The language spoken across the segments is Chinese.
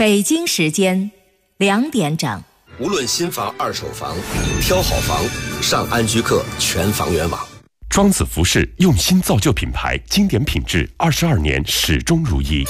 北京时间2点整。 无论新房二手房，挑好房上安居客全房源网。 庄子服饰用心造就品牌，经典品质22年始终如一。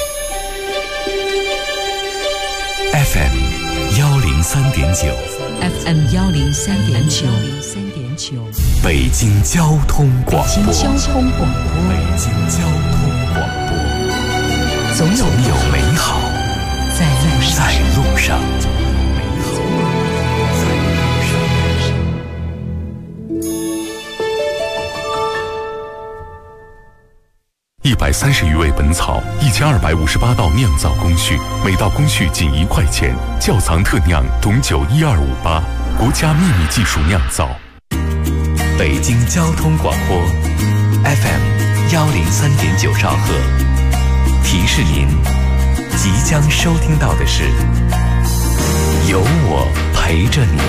FM 103.9 FM 103.9 北京交通广播。 北京交通广播。 北京交通广播。总有美好在路上。130余味本草，1258道酿造工序，每道工序仅1块钱。窖藏特酿董酒12588，国家秘密技术酿造。北京交通广播 FM 103.9兆赫，提示您即将收听到的是有我陪着你。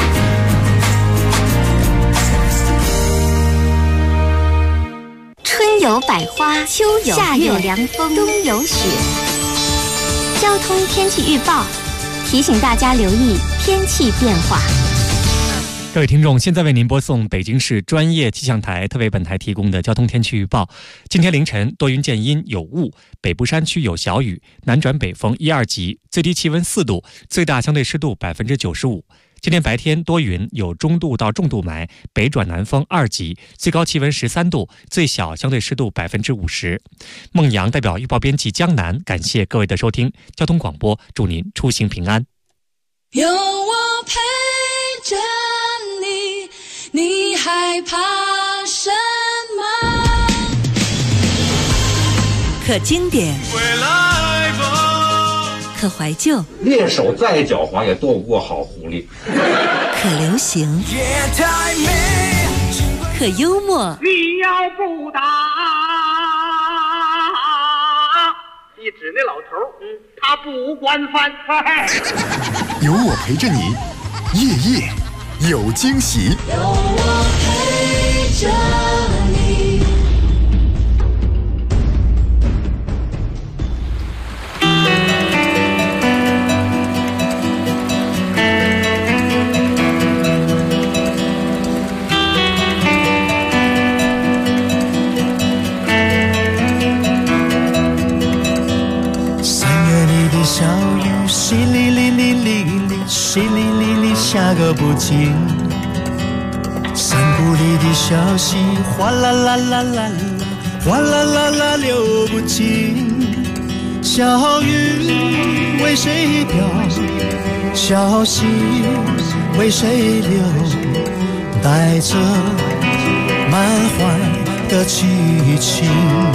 春有百花，秋有夏有凉风，冬有雪。交通天气预报提醒大家留意天气变化。 各位听众，现在为您播送北京市专业气象台特为本台提供的交通天气预报。今天凌晨多云见阴有雾，北部山区有小雨，南转北风1、2级，最低气温4度，最大相对湿度95%。今天白天多云，有中度到重度霾，北转南风2级，最高气温13度，最小相对湿度50%。孟阳代表预报编辑江南，感谢各位的收听。交通广播，祝您出行平安。 有我陪着你，你害怕什么？ 可经典，可怀旧， 猎手再狡猾也斗不过好狐狸。 可流行，可幽默。 你要不打，一指那老头，他不管饭。 有我陪着你，夜夜有惊喜。 有我陪着你。 小雨淅沥沥沥沥沥，淅沥沥沥下个不停。山谷里的小溪哗啦啦啦啦啦，哗啦啦啦流不停。小雨为谁飘？小溪为谁流？带着满怀的激情。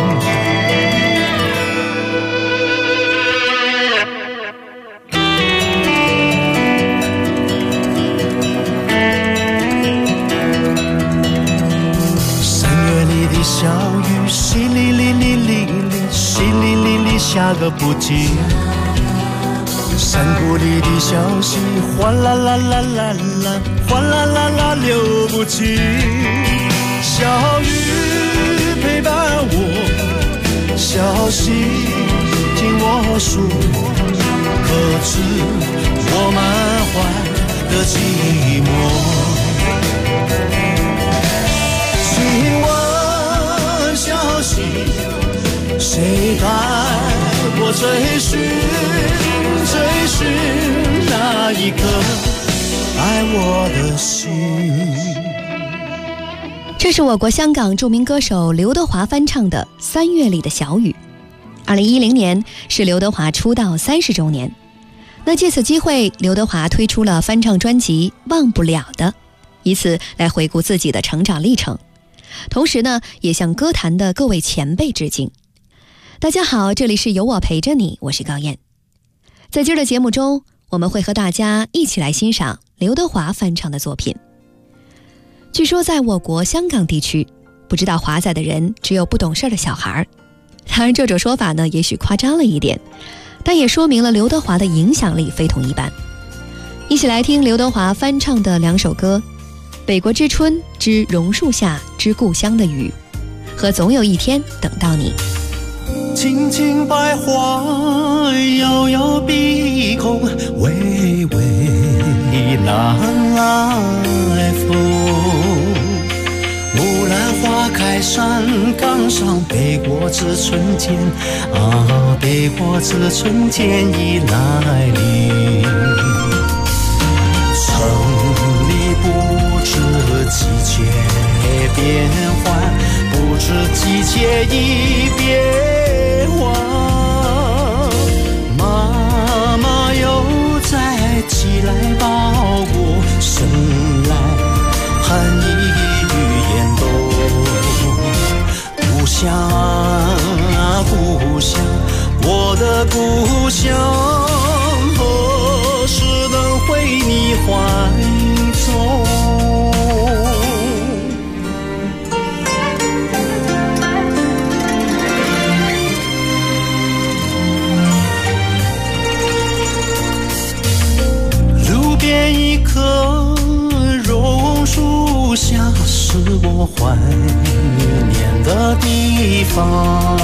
小雨淅沥沥沥沥沥，淅沥沥沥下个不停。山谷里的小溪哗啦啦啦啦啦，哗啦啦啦流不停。小雨陪伴我，小溪听我说，可知我满怀的寂寞。请问小溪，谁带我追寻那一颗爱我的心？ 这是我国香港著名歌手刘德华翻唱的《3月里的小雨》。2010年是刘德华出道30周年，那借此机会，刘德华推出了翻唱专辑《忘不了的》，以此来回顾自己的成长历程，同时呢，也向歌坛的各位前辈致敬。大家好，这里是有我陪着你，我是高燕。在今儿的节目中，我们会和大家一起来欣赏刘德华翻唱的作品。据说在我国香港地区，不知道华仔的人只有不懂事的小孩。当然这种说法呢，也许夸张了一点，但也说明了刘德华的影响力非同一般。一起来听刘德华翻唱的2首歌，《北国之春》之榕树下之故乡的雨，和总有一天等到你。 青青百花摇摇碧在山岗上，北国之春天啊，北国之春天已来临。城里不知季节变换，不知季节已变换。妈妈又在寄来包裹，送来寒衣与烟斗。故乡啊，故乡，我的故乡，何时能回你怀中？路边一棵榕树下，是我怀念的地方。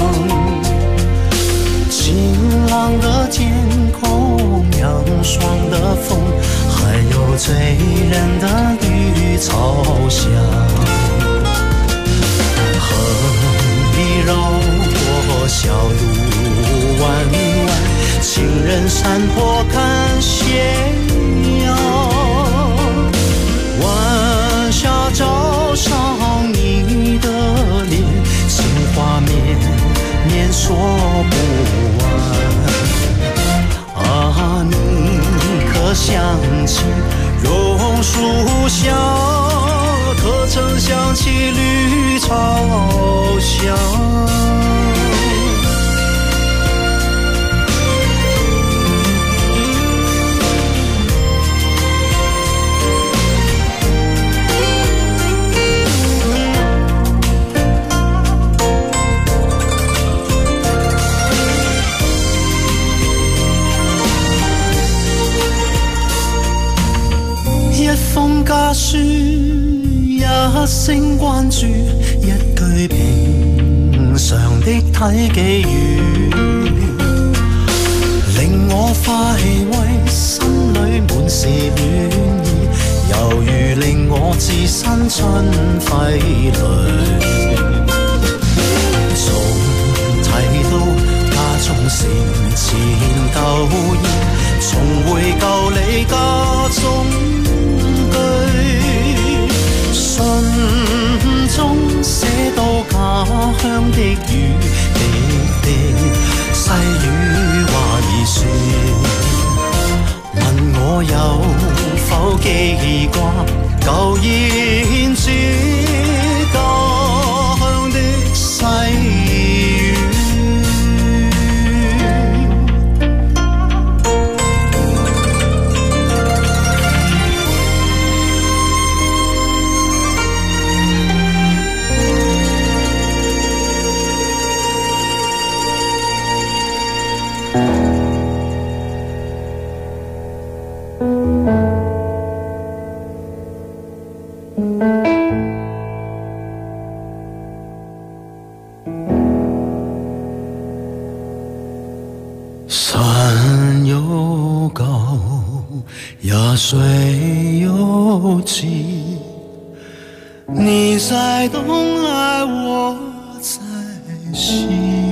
晴朗的天空，凉爽的风，还有醉人的绿草香。河里绕过小路弯弯，情人山坡看斜阳。晚霞照上你的脸，情话绵绵说不完。啊，你可想起榕树下，可曾想起绿草香？風家書一聲關注，一句平常的體寄語，令我快慰，心裏滿是暖意，猶如令我置身春暉裏。從睇到家中城前舊宴，重回舊里家中，信中寫到家鄉的雨滴滴，細雨話已說，問我有否記掛舊燕子家鄉的細雨。山又高呀，水又急，你在东来我在西，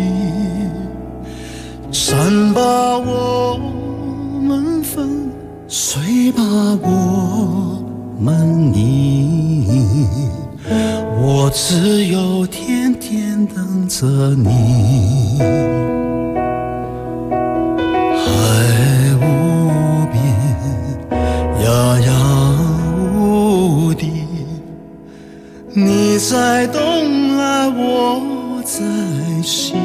山把我们分，水把我们离，我只有天天等着你。海无边，呀呀无底，你在东来我在西，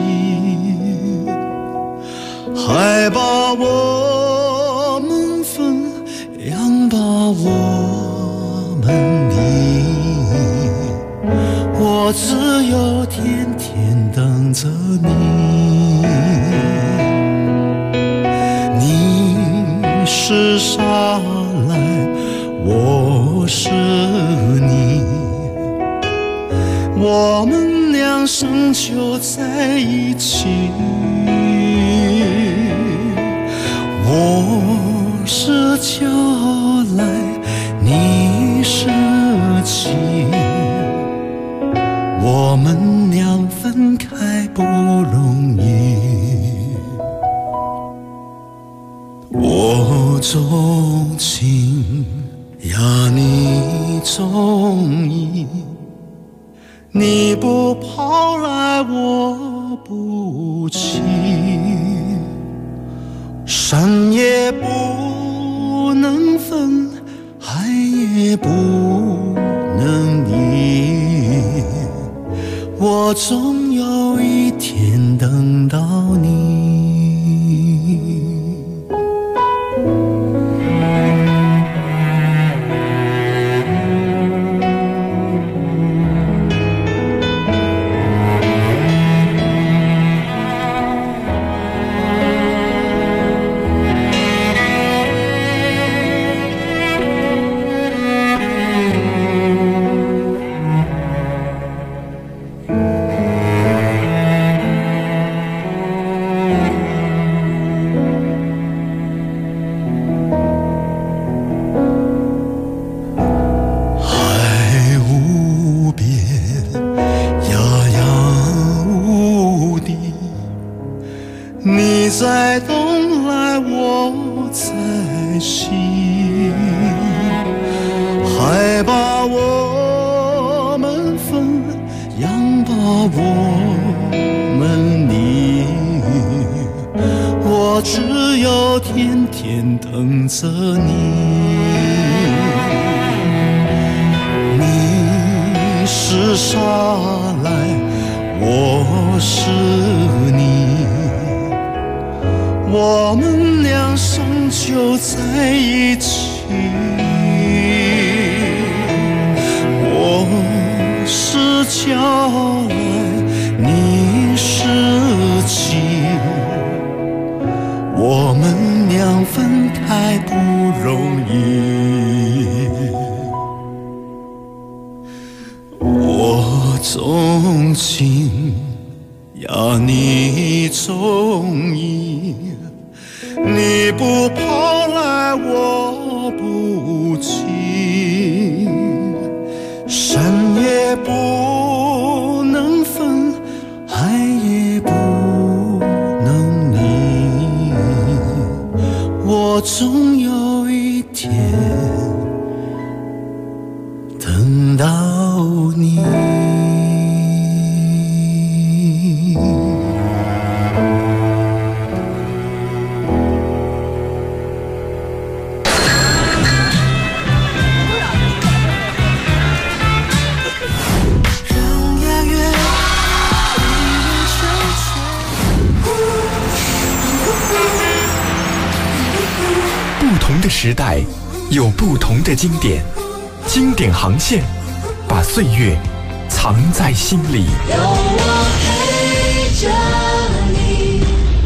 海把我们分，洋把我们离，我只有天天等着你。你是沙来，我是你，我们俩生就在一起。我是娇来，你是妻，我们我钟情呀，你中意，你不跑来我不去，山也不能分，海也不能离，我总有一天等到你。在东来我在西，海把我们分，洋把我们离，我只有天天等着你。你是沙来，我是你，我们俩终究在一起。我是娇来，你是妻，我们俩分开不容易。我钟情呀，你中意，你不跑来我不去，山也不能分，海也不能离，我总有一天等到你。 不同的时代有不同的经典，经典航线把岁月藏在心里。 有我陪着你。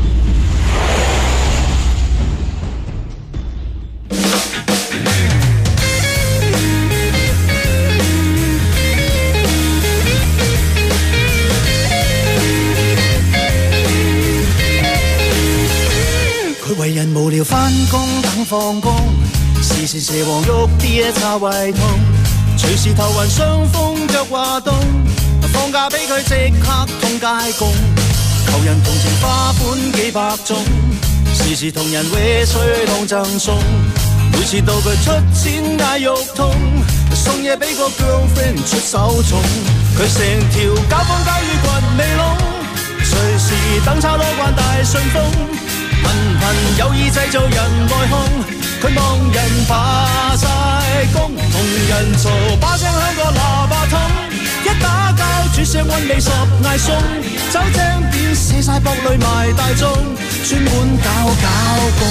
佢為人無聊返工等放工，時時蛇王喐啲嘢擦胃痛，隨時頭暈傷風腳滑凍，放假俾佢即刻通街工，求人同情花款幾百種，時時同人搲水當贈送，每次到佢出錢嗌肉痛，送嘢俾個 girlfriend 出手重，佢成條交風交於掘味窿，隨時等差攞慣大順風。頻頻有意製造人內訌，佢望人爬晒工，同人嘈把聲響過喇叭筒，一打交煮聲溫味十嗌餸，酒精片寫晒薄淚賣大眾，專門搞工。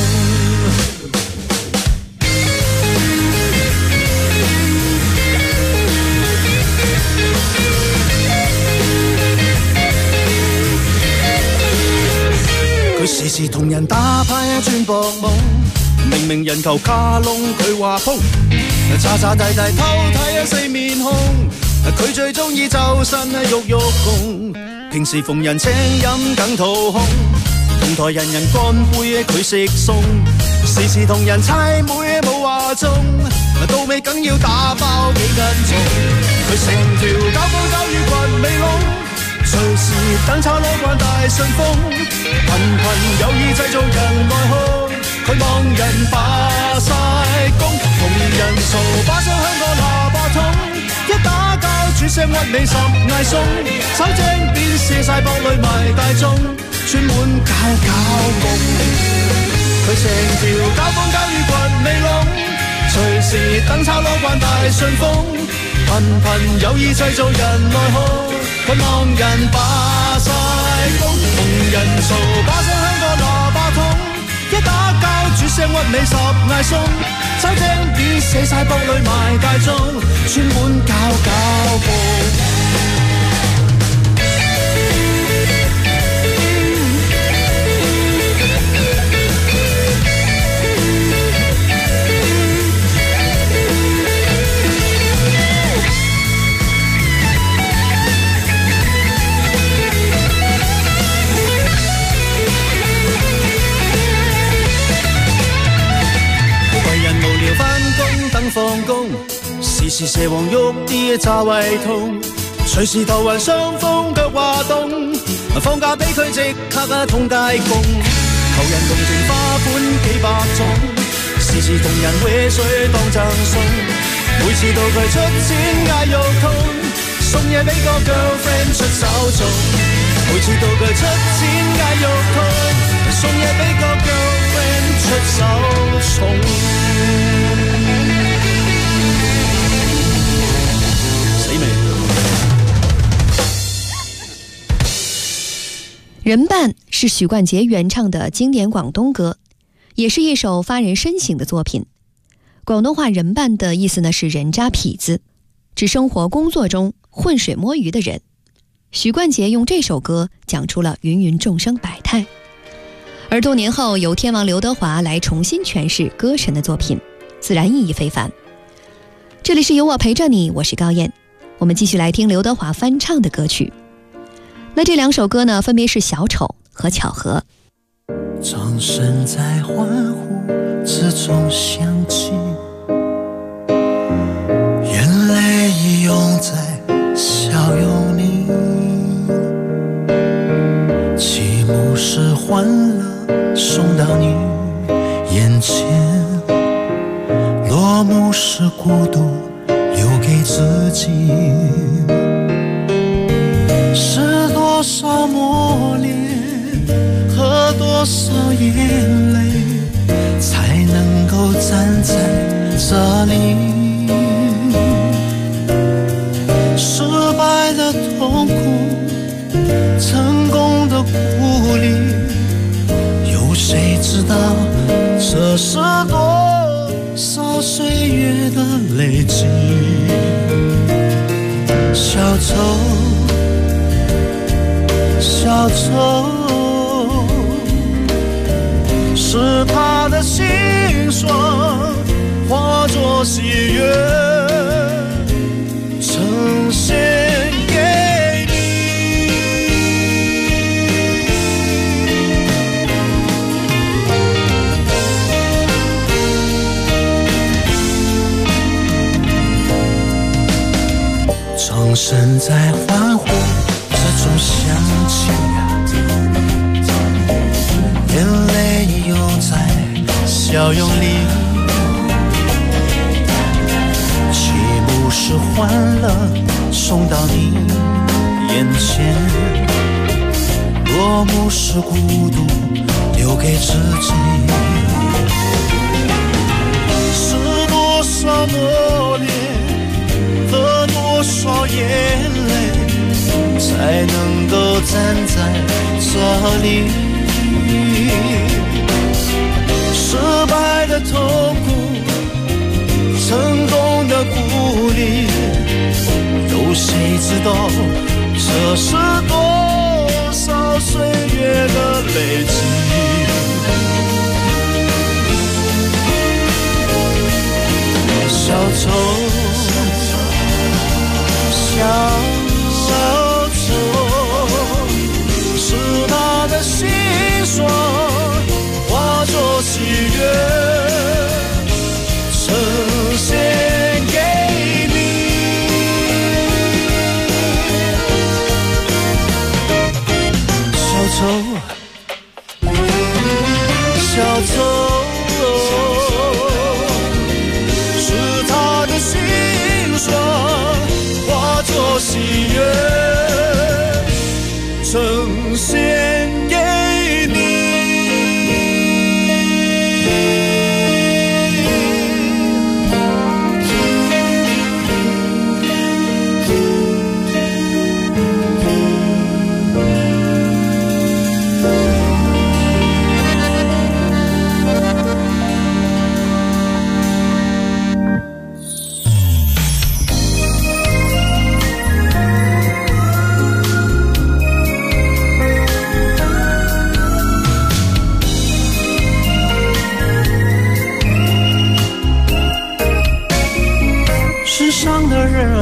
佢時時同人打牌轉博懵，明明人球卡窿佢話鋪，詐詐諦諦偷睇四面孔，佢最中意周身喐喐共，平時逢人請飲梗掏空，同台人人乾杯佢食餸，時時同人猜妹冇話中，到尾梗要打包幾斤重，佢成條交風交於掘味窿。隨時等差攞慣大順風，頻頻有意製造人內訌，佢望人擺人嘈，把聲響過喇叭筒，一打交煮聲屈尾十嗌餸，手井邊射晒博裏埋大眾，串滿搞共。佢成條交風交與掘尾籠，隨時等炒攞慣大順風，頻頻有意製造人內耗，佢望人霸晒工。同人嘈，把聲響過喇叭筒，一打交煮聲屈尾十嗌餸，手井邊寫晒博裏埋大眾，串滿搞共。放工，時時蛇王喐啲炸胃痛，隨時頭暈傷風腳滑動，放假俾佢即刻通街供，求人同情花款幾百種，時時同人搲水當贈送，每次到佢出錢嗌肉痛，送嘢俾個 girlfriend 出手做，每次到佢出錢嗌肉痛，送嘢俾個 girlfriend 出手重。 人伴是许冠杰原唱的经典广东歌，也是一首发人深省的作品。广东话人伴的意思呢是人渣痞子，指生活工作中浑水摸鱼的人。许冠杰用这首歌讲出了芸芸众生百态，而多年后由天王刘德华来重新诠释歌神的作品，自然意义非凡。这里是有我陪着你，我是高燕，我们继续来听刘德华翻唱的歌曲。那这两首歌呢，分别是小丑和巧合。 掌声在欢呼之中响起，眼泪已涌在笑容里，起幕是欢乐送到你眼前，落幕是孤独留给自己，是多少磨练和多少眼泪才能够站在这里，失败的痛苦，成功的鼓励，有谁知道这是多少岁月的累积。小丑小丑，是他的心酸化作喜悦呈现给你。掌声在欢呼之中响起，眼泪涌在笑容里，起幕是欢乐送到你眼前，落幕是孤独留给自己，是多少磨练和多少眼泪才能够站在这里，失败的痛苦，成功的鼓励，有谁知道这是多少岁月的累积。小丑小丑，是他的心酸化作喜悦呈现给你。小丑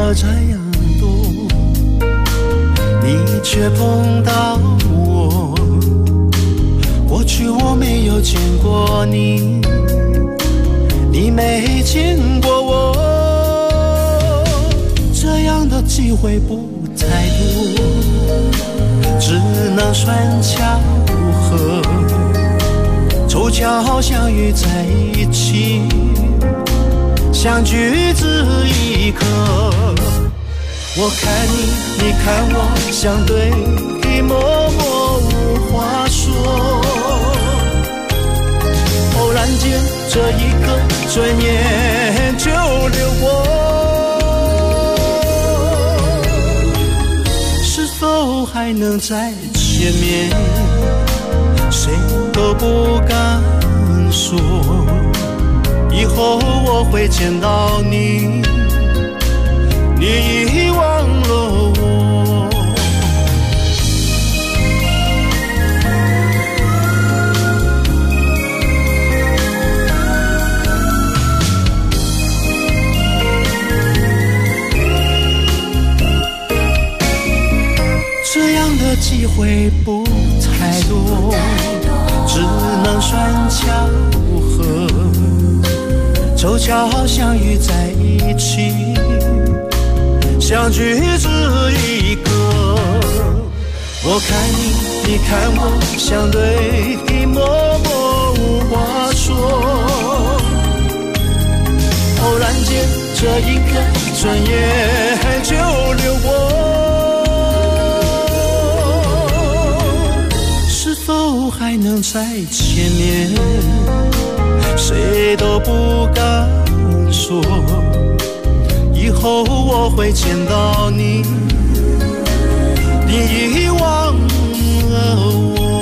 了这样多，你却碰到我。过去我没有见过你，你没见过我，这样的机会不太多，只能算巧合，凑巧相遇在一起，相聚这一刻。我看你，你看我，相对默默无话说。偶然间，这一刻转眼就流过。是否还能再见面？谁都不敢说。以后我会见到你，你遗忘了我。这样的机会不太多，只能算巧合，凑巧相遇在一起，相聚这一刻。我看你，你看我，相对默默无话说。偶然间，这一刻转眼就流过。是否还能再见面？谁都不敢说。以后我会见到你，你遗忘了我。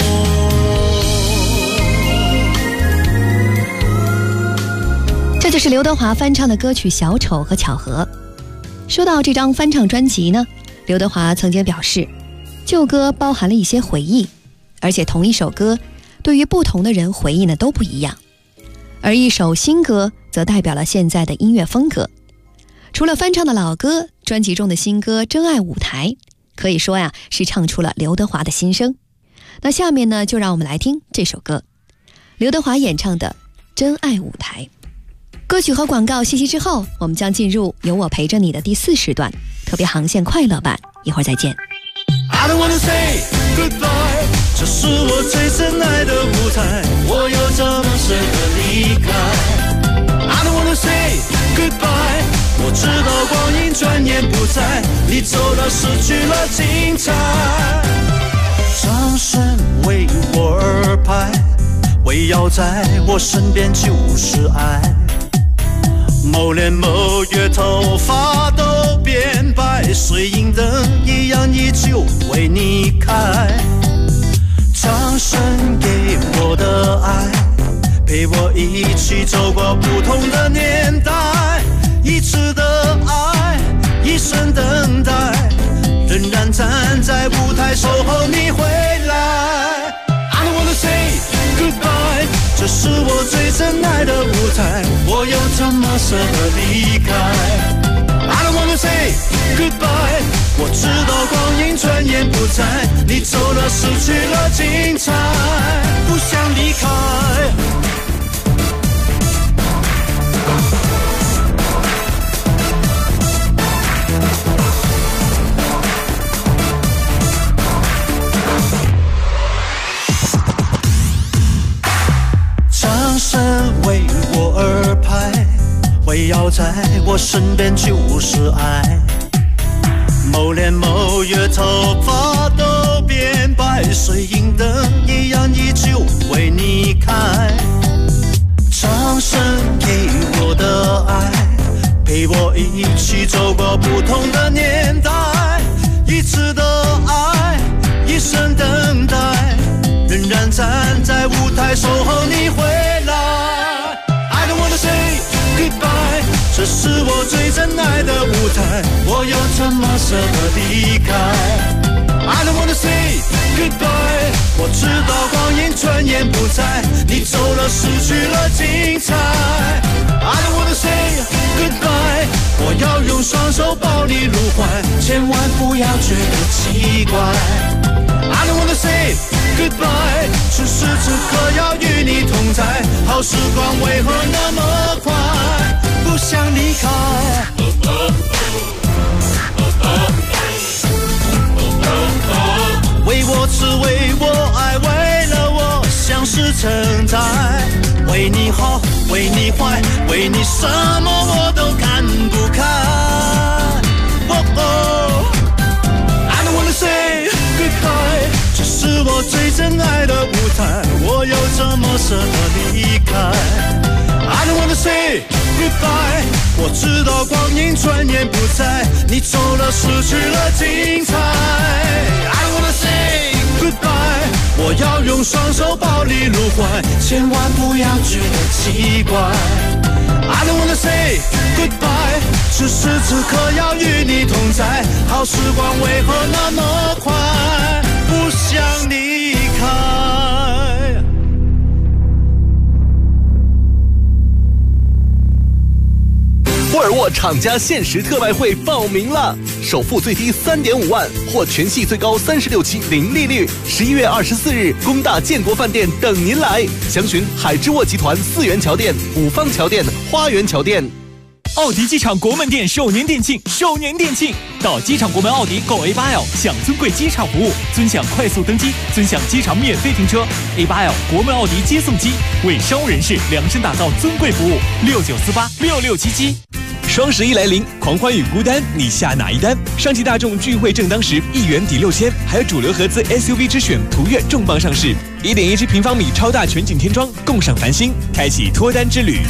这就是刘德华翻唱的歌曲《小丑》和《巧合》。说到这张翻唱专辑呢，刘德华曾经表示，旧歌包含了一些回忆，而且同一首歌对于不同的人回忆呢都不一样，而一首新歌则代表了现在的音乐风格。除了翻唱的老歌，专辑中的新歌《真爱舞台》可以说呀是唱出了刘德华的心声。那下面呢，就让我们来听这首歌，刘德华演唱的《真愛舞台》。歌曲和廣告信息之後，我們將進入有我陪着你的第4時段特別航線快樂版，一會兒再見。 I don't wanna say goodbye， 這是我最深愛的舞台，我又怎麼捨得離開 I don't wanna say goodbye， 我知道光陰轉眼不在，你走了失去了精彩，掌聲為我而拍，圍繞在我身邊就是愛，某年某月頭髮都變白，水銀燈一樣依舊為你開，掌聲給我的愛，陪我一起走過不同的年代，一次的愛，一生等待，仍然站在舞台守候你回來 I don't wanna say goodbye， 這是我最深愛的舞台，我又怎麼捨得離開 I don't wanna say goodbye， 我知道光陰轉眼不在，你走了失去了精彩，不想離開掌聲為我而拍，圍繞在我身邊就是愛，某年某月頭髮都變白，水銀燈一樣依舊為你開，掌聲給我的愛，陪我一起走過不同的年代，一次的愛，一生等待，仍然站在舞台守候你回來 I don't wanna say goodbye， 這是我最真愛的舞台，我又怎麼捨得離開 I don't wanna say goodbye， 我知道光陰轉眼不在，你走了失去了精彩 I don't wanna say goodbye， 我要用双手抱你入怀，千万不要觉得奇怪。I don't wanna say goodbye， 此时此刻要与你同在，好时光为何那么快，不想离开。为我痴，为我爱，为了我相识成灾，为你好，为你坏，为你什么我都看不开。I don't wanna say goodbye， 这是我最真爱的舞台，我又怎么舍得离开。I don't wanna say goodbye， 我知道光阴转眼不在，你走了失去了精彩。I don't wanna say goodbye， 我要用双手抱你入怀，千万不要觉得奇怪。I don't wanna say goodbye， 此时此刻要与你同在，好时光为何那么快，不想离开。 沃尔沃厂家限时特卖会报名了，首付最低3.5万，或全系最高36期零利率。11月24日，工大建国饭店等您来，详询海之沃集团4元桥店、五方桥店、花园桥店。 奥迪机场国门店首年店庆，到机场国门奥迪购 A8L 享尊贵机场服务，尊享快速登机，尊享机场免费停车。A8L 国门奥迪接送机为商务人士量身打造尊贵服务，69486677。 双11来临，狂欢与孤单，你下哪一单？上汽大众聚会正当时，1元抵6000，还有主流合资 SUV 之选途岳重磅上市，1.17平方米超大全景天窗，共赏繁星，开启脱单之旅。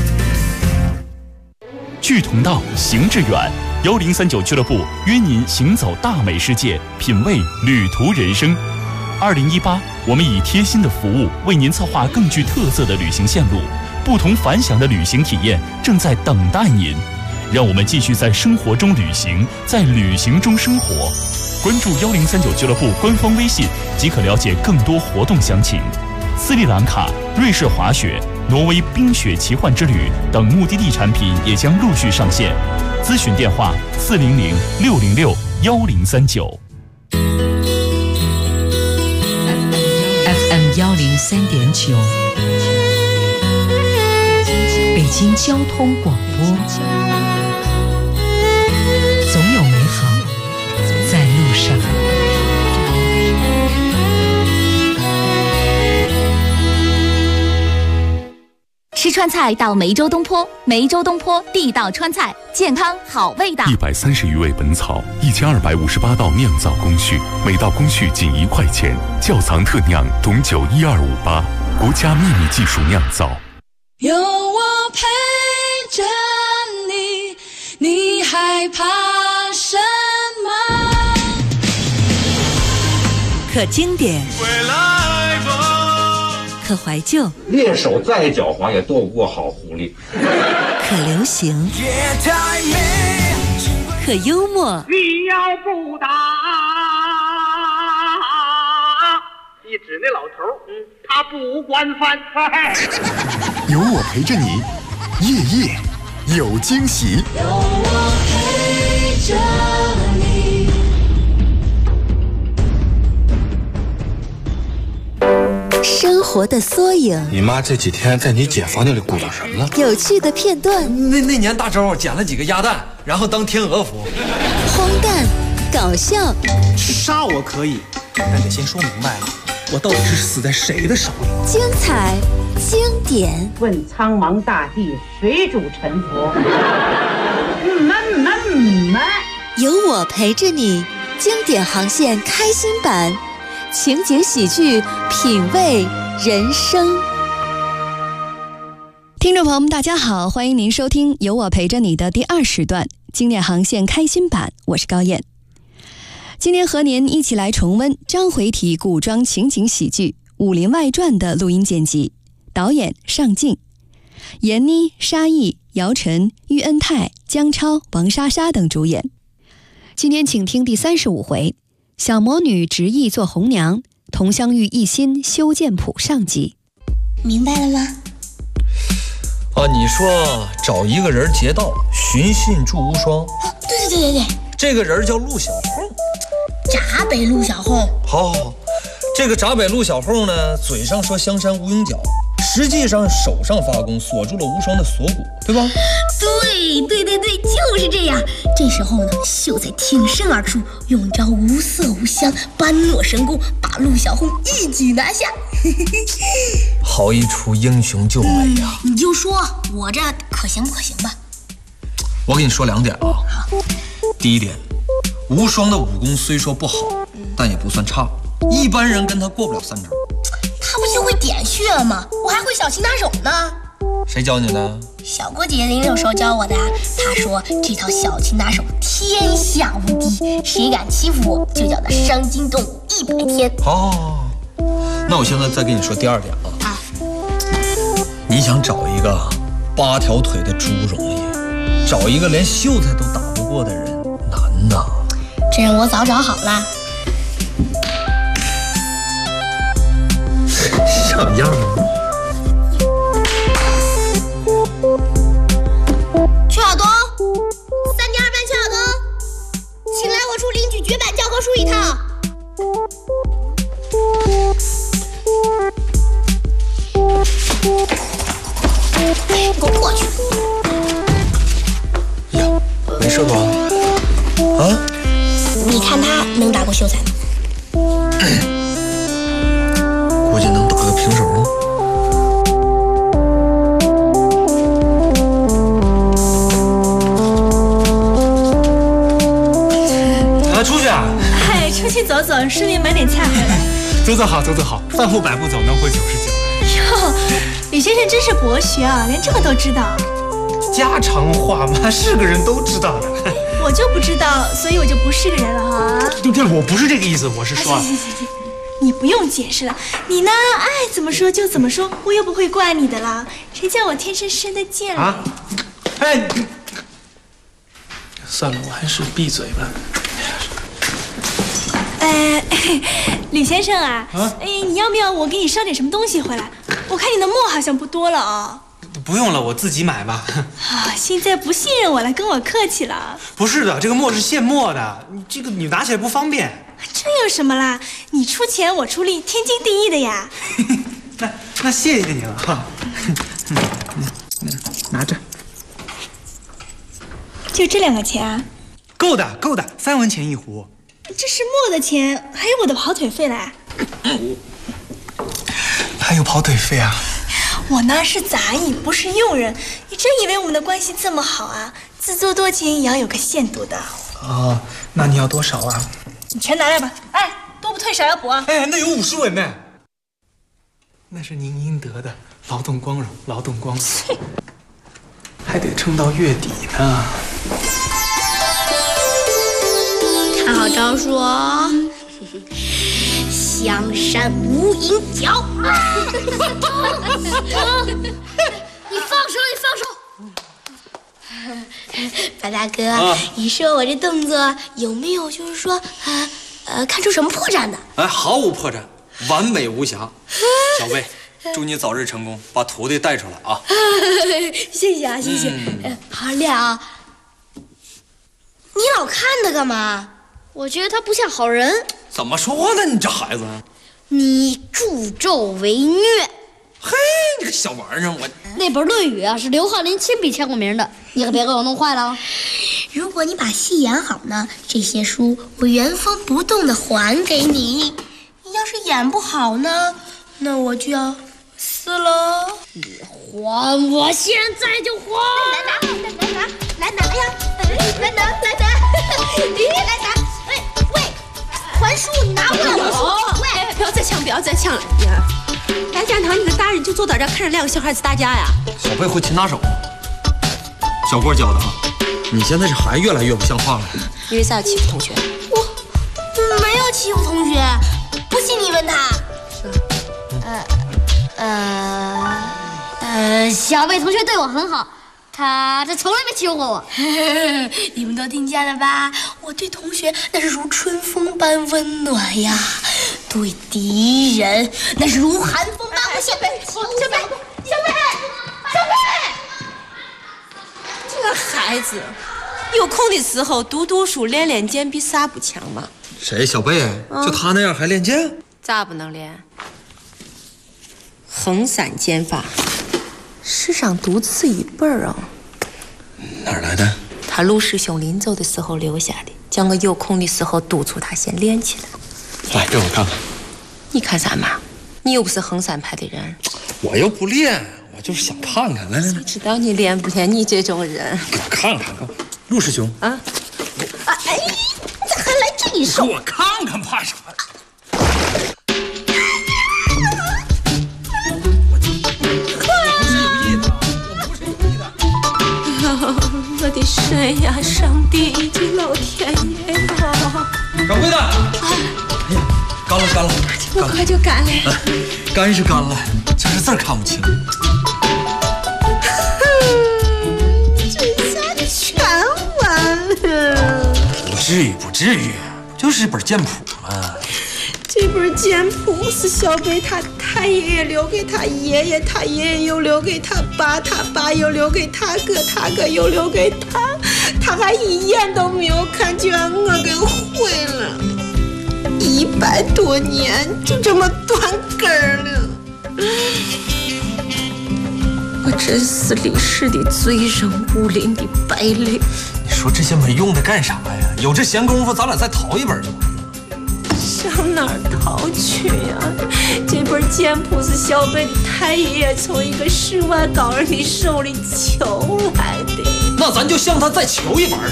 志同道，行致远。1039俱乐部约您行走大美世界，品味旅途人生。2018，我们以贴心的服务为您策划更具特色的旅行线路，不同凡响的旅行体验正在等待您。让我们继续在生活中旅行，在旅行中生活。关注1039俱乐部官方微信即可了解更多活动详情。斯里兰卡、瑞士滑雪、挪威冰雪奇幻之旅等目的地产品也将陆续上线。咨询电话400-606-1039。 FM 103.9，北京交通广播，总有美好在路上。 吃川菜到梅州东坡，梅州东坡地道川菜，健康好味道。 130余味本草，1258道酿造工序，每道工序仅1块钱，窖藏特酿董酒12588，国家秘密技术酿造。 有我陪着你，你害怕什么？ 可经典，可怀旧， 猎手再狡猾也斗不过好狐狸。 可流行，可幽默。 你要不打，一指那老头，他不惯犯。 有我陪着你，夜夜有惊喜。 有我陪着你。 生活的缩影， 你妈这几天在你姐房间里鼓捣什么了？ 有趣的片段。 那年大周捡了几个鸭蛋，然后当天鹅服。 荒诞，搞笑。 杀我可以，但得先说明白了，我到底是死在谁的手里？ 精彩，经典。 问苍茫大地，谁主沉浮？ 有我陪着你，经典航线开心版。情景喜剧，品味人生。听众朋友们，大家好，欢迎您收听《有我陪着你》的第2时段经典航线开心版，我是高燕。今天和您一起来重温章回体古装情景喜剧《武林外传》的录音剪辑，导演尚敬，闫妮、沙溢、姚晨、喻恩泰、姜超、王莎莎等主演。今天请听第35回。小魔女执意做红娘，佟湘玉一心修剑谱上集。 明白了吗？ 啊，你说找一个人劫道，寻衅助无双。 对， 这个人叫陆小凤， 闸北陆小凤。 好，这个闸北陆小凤呢，嘴上说香山无影脚，实际上手上发功锁住了无双的锁骨，对吧？ 对，就是这样。这时候呢，秀才挺身而出，用一招无色无香般若神功，把陆小凤一举拿下。 好一出英雄救美呀！ 你就说我这可行不可行吧？ 我跟你说2点啊。第一点，无双的武功虽说不好，但也不算差，一般人跟他过不了3招。 他不就会点穴吗？我还会小擒拿手呢。 谁教你的？ 小郭姐姐临走时候教我的。她说这套小擒拿手天下无敌，谁敢欺负我，就叫他伤筋动骨100天。 哦，那我现在再跟你说第2点啊。你想找一个8条腿的猪容易，找一个连秀才都打不过的人难呐。 这人我早找好了。 像样吗？ 曲晓东，3点2班曲晓东，请来我处领取绝版教科书1套。给我过去！ 呀，没事吧？啊？ 你看他能打过秀才吗？ 估计能打个平手。 出去啊！ 嗨，出去走走，顺便买点菜回来。 走好，饭后100步走，能回99。 哟，李先生真是博学啊，连这个都知道。 家常话嘛，是个人都知道的。 我就不知道，所以我就不是个人了哈。 对，我不是这个意思，我是说。 行，你不用解释了，你呢爱怎么说就怎么说，我又不会怪你的啦。谁叫我天生生的贱了？ 啊！哎，算了，我还是闭嘴吧。 吕先生啊，你要不要我给你捎点什么东西回来？我看你的墨好像不多了哦。 不用了，我自己买吧。 啊，现在不信任我了，跟我客气了。 不是的，这个墨是现墨的，这个你拿起来不方便。 这有什么啦？你出钱我出力，天经地义的呀。 那谢谢你了哈。拿着。 就这2个钱啊？ 够的，3文钱1壶。 这是墨的钱，还有我的跑腿费嘞。 还有跑腿费啊？ 我呢是杂役，不是佣人。你真以为我们的关系这么好啊？自作多情也要有个限度的。 哦，那你要多少啊？ 你全拿来吧。哎，多不退少要补啊。 哎，那有50文呢。那是您应得的，劳动光荣，劳动光荣。还得撑到月底呢。 看好招数哦。香山无影脚。你放手！白大哥，你说我这动作有没有就是说看出什么破绽的？ 哎，毫无破绽，完美无瑕。小贝，祝你早日成功，把徒弟带出来啊！ 谢谢啊，谢谢。好亮啊！你老看他干嘛？我觉得他不像好人。 怎么说话呢？你这孩子！ 你助纣为虐。 嘿，你个小玩意儿，我那本《论语》啊是刘浩林亲笔签过名的，你可别给我弄坏了。如果你把戏演好呢，这些书我原封不动的还给你。你要是演不好呢，那我就要死了。你还我，现在就还！来拿呀！来拿！喂，还书你拿回来！ 喂，不要再呛了呀！来展堂，你的大人就坐到这看着2个小孩子打架呀？ 小贝会擒拿手，小郭教的啊。你现在这孩子越来越不像话了。 你为啥要欺负同学？ 我没有欺负同学，不信你问他。小贝同学对我很好，他从来没欺负过我。你们都听见了吧？我对同学那是如春风般温暖呀，对敌人那是如寒风般。小贝， 孩子，有空的时候读读书、练练剑，比啥不强嘛？ 谁？小贝？就他那样还练剑？ 咋不能练？衡山剑法，世上独此一本啊！ 哪儿来的？ 他陆师兄临走的时候留下的，叫我有空的时候督促他先练起来。 来，给我看看。 你看啥嘛？你又不是衡山派的人。 我又不练，我就是想看看。来来来， 谁知道你练不练？你这种人， 给我看看。陆师兄啊！哎，你咋还来这一手？ 给我看看，怕啥？ 我的神呀！上帝以及老天爷呀！ 掌柜的，哎呀，干了， 这么快就干了？ 干是干了，就是字儿看不清。 这下全完了。 不至于，就是本剑谱嘛。 这本剑谱是小贝他太爷爷留给他爷爷，他爷爷又留给他爸，他爸又留给他哥，他哥又留给他，他还一眼都没有看，就让我给毁了。100多年就这么断根儿了，我真是历史的罪人，武林的败类。 你说这些没用的干啥呀？有这闲工夫，咱俩再淘一本就完了。 上哪儿淘去呀？这本剑谱是小贝太爷爷从一个世外高人的手里求来的。 那咱就向他再求一本。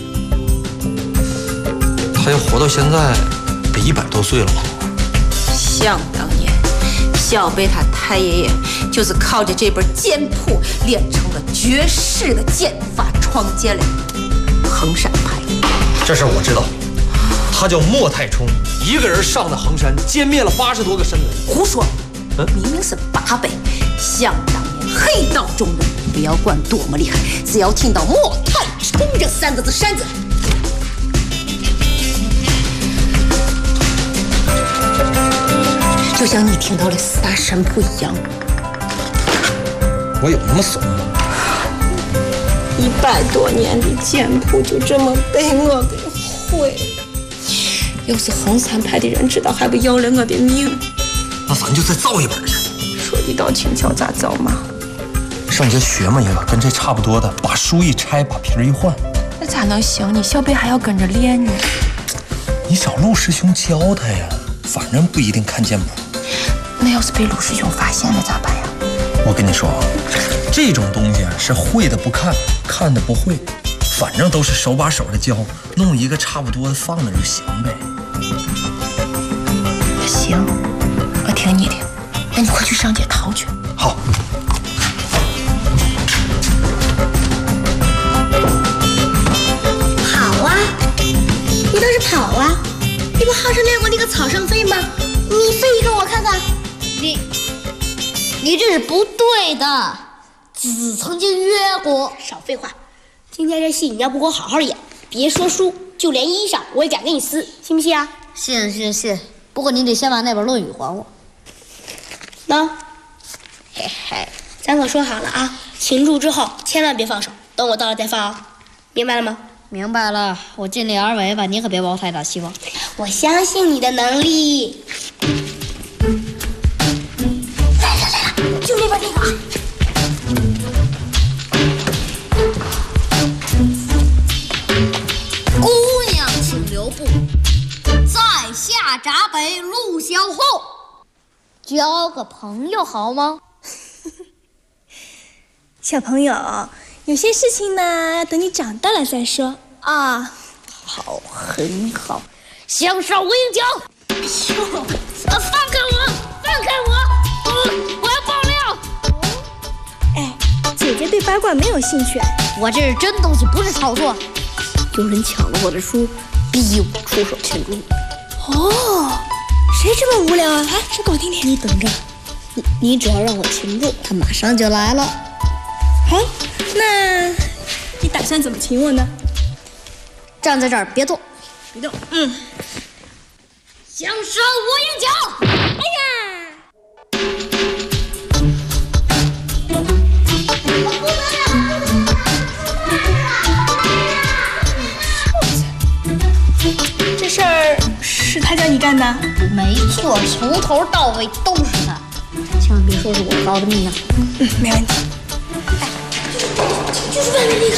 他要活到现在，得100多岁了吧？ 想当年，小贝他太爷爷就是靠着这本剑谱练成了绝世的剑法，创建了衡山派。 这事我知道。他叫莫太冲，一个人上的衡山，歼灭了80多个山贼。 胡说！明明是800。想当年黑道中人，不要管多么厉害，只要听到莫太冲这3个字扇子，就像你听到了4大神谱一样。 我有那么怂吗 ？100多年的剑谱就这么被我给毁了。要是衡山派的人知道，还不要了我的命？ 那咱就再造一本去。 说的倒轻巧，咋造嘛？ 上街学嘛一个跟这差不多的，把书一拆，把皮儿一换。 那咋能行？你小贝还要跟着练呢。 你找陆师兄教他呀，反正不一定看剑谱。 那要是被陆师兄发现了咋办呀？ 我跟你说啊，这种东西是会的不看，看的不会，反正都是手把手的教，弄一个差不多的放那就行呗。 行，我听你的。那你快去上街淘去。 好。 跑啊！你倒是跑啊！你不好生练过那个草上飞吗？你飞一个我看看。你这是不对的，只曾经约过。少废话！今天这戏你要不给我好好演，别说书，就连衣裳我也敢给你撕，信不信啊？信。不过你得先把那本《论语》还我。喏，嘿嘿，咱可说好了啊，擒住之后千万别放手，等我到了再放啊，明白了吗？明白了，我尽力而为吧，你可别抱太大希望。我相信你的能力。来了，就那边那个啊。姑娘请留步，在下闸北陆小后，交个朋友好吗？ 小朋友，有些事情呢，等你长大了再说啊。 好，很好。向上无影脚。哎呦，放开我！放开我！我要爆料。 哎，姐姐对八卦没有兴趣。 我这是真东西，不是炒作。有人抢了我的书，逼我出手擒住。 哦，谁这么无聊啊？说给我听听。 你等着，你只要让我擒住，他马上就来了。 好，那你打算怎么擒我呢？ 站在这儿别动， 别动。 向上无影脚。哎呀！ 没错，从头到尾都是他，千万别说是我告的密啊。 没问题。哎，就是外面那个，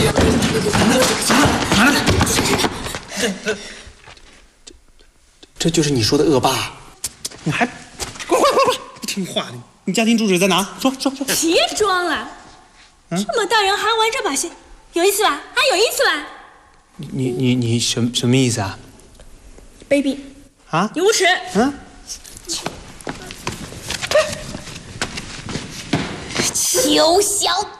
这就是你说的恶霸，你还快不听话的？你家庭住址在哪？说。 别装了，这么大人还玩这把戏，有意思吧？啊，有意思吧？ 你什么意思啊？ 卑鄙啊！ 你无耻！ 邱小东。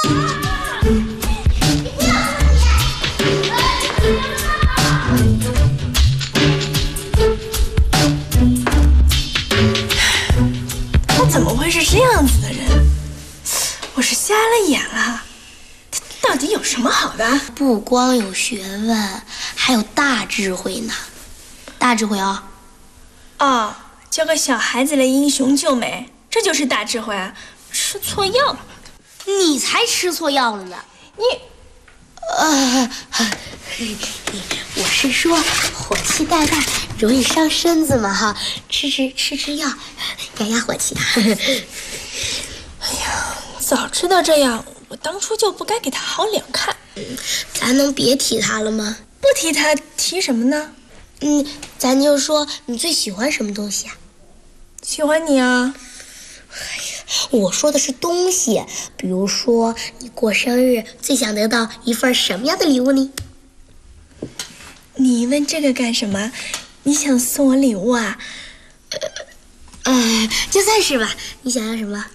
他怎么会是这样子的人？我是瞎了眼了。他到底有什么好的？ 不光有学问，还有大智慧呢。大智慧啊！ 哦，教个小孩子的英雄救美，这就是大智慧啊！吃错药了。 你才吃错药了呢！我是说火气太大容易伤身子嘛哈，吃药压压火气啊。 哎呀，早知道这样，我当初就不该给他好脸看。 咱能别提他了吗？ 不提他，提什么呢？ 咱就说你最喜欢什么东西啊？ 喜欢你啊。 我说的是东西，比如说你过生日最想得到一份什么样的礼物呢？ 你问这个干什么？你想送我礼物啊？ 就算是吧。你想要什么？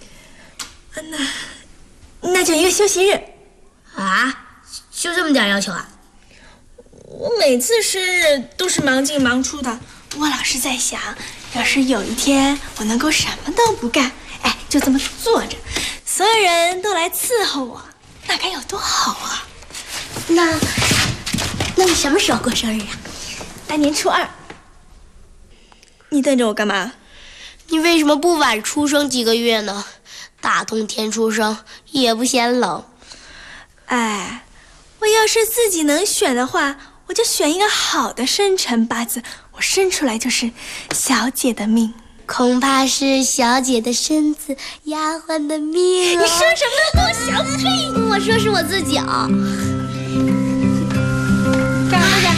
那就一个休息日。 啊？就这么点要求啊？ 我每次生日都是忙进忙出的，我老是在想，要是有一天我能够什么都不干，就这么坐着，所有人都来伺候我，那该有多好啊！ 那你什么时候过生日啊？ 大年初2。你瞪着我干嘛？ 你为什么不晚出生几个月呢？大冬天出生也不嫌冷。 我要是自己能选的话，我就选一个好的生辰八字，我生出来就是小姐的命。 恐怕是小姐的身子，丫鬟的命啊！ 你说什么都小气！ 我说是我自己啊。 干啥去？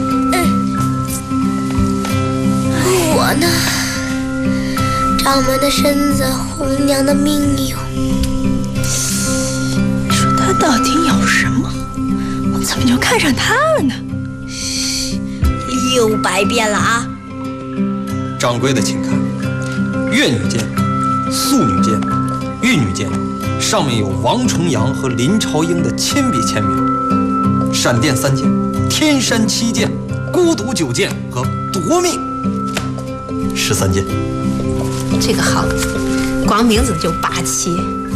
我呢，掌门的身子，红娘的命哟。 你说他到底有什么？我怎么就看上他了呢 ？600遍了啊！ 掌柜的，请看。越女剑、素女剑、玉女剑，上面有王重阳和林朝英的亲笔签名。闪电3剑、天山7剑、孤独9剑和夺命13剑。 这个好，光名字就霸气。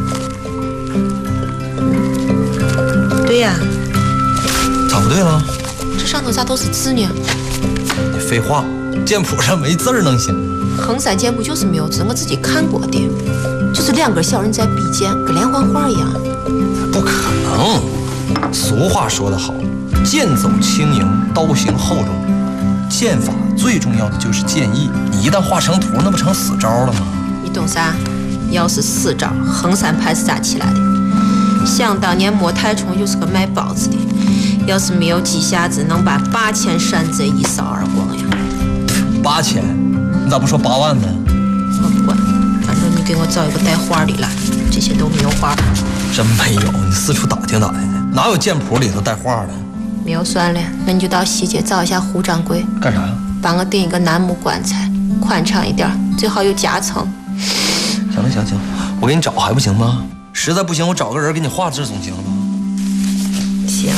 对呀。 咋不对了？ 这上头咋都是字呢？ 你废话，剑谱上没字儿能行？ 衡山剑谱就是没有字，我自己看过的，就是2个小人在比剑，跟连环画一样。 不可能，俗话说得好，剑走轻盈，刀行厚重。剑法最重要的就是剑意，你一旦画成图，那不成死招了吗？ 你懂啥？要是死招，衡山派是咋起来的？想当年莫太冲就是个卖包子的，要是没有几下子，能把8000山贼一扫而光呀 ！8000？你咋不说8万呢？ 我不管，反正你给我找一个带花的来，这些都没有花。 真没有？你四处打听打听，哪有剑谱里头带画的？ 没有算了，那你就到西街找一下胡掌柜。 干啥呀？ 帮我订一个楠木棺材，宽敞一点，最好有夹层。 行，我给你找还不行吗？实在不行，我找个人给你画字总行了吧？ 行。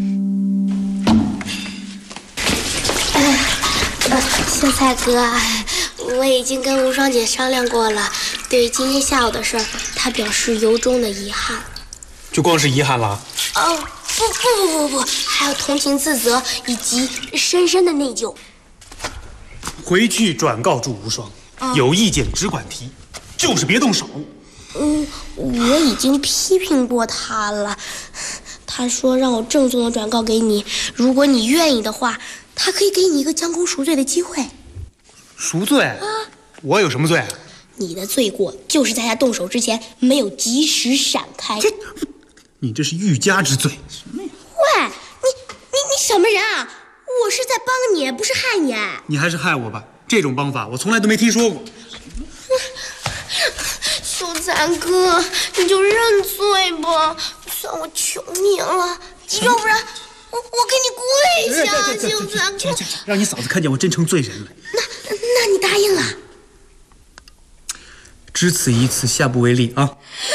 秀才哥，我已经跟无双姐商量过了，对于今天下午的事儿，她表示由衷的遗憾。 就光是遗憾了？ 哦，不，还有同情自责以及深深的内疚。 回去转告祝无双，有意见只管提，就是别动手。 我已经批评过他了，他说让我郑重的转告给你，如果你愿意的话，他可以给你一个将功赎罪的机会。 赎罪？我有什么罪啊？ 你的罪过就是在他动手之前没有及时闪开。 你这是欲加之罪。 喂，你什么人啊？我是在帮你，不是害你。 你还是害我吧，这种帮法我从来都没听说过。 秀才哥，你就认罪吧，算我求你了，要不然我给你跪下。秀才哥， 让你嫂子看见我真成罪人了。 那你答应了？ 只此一次，下不为例啊！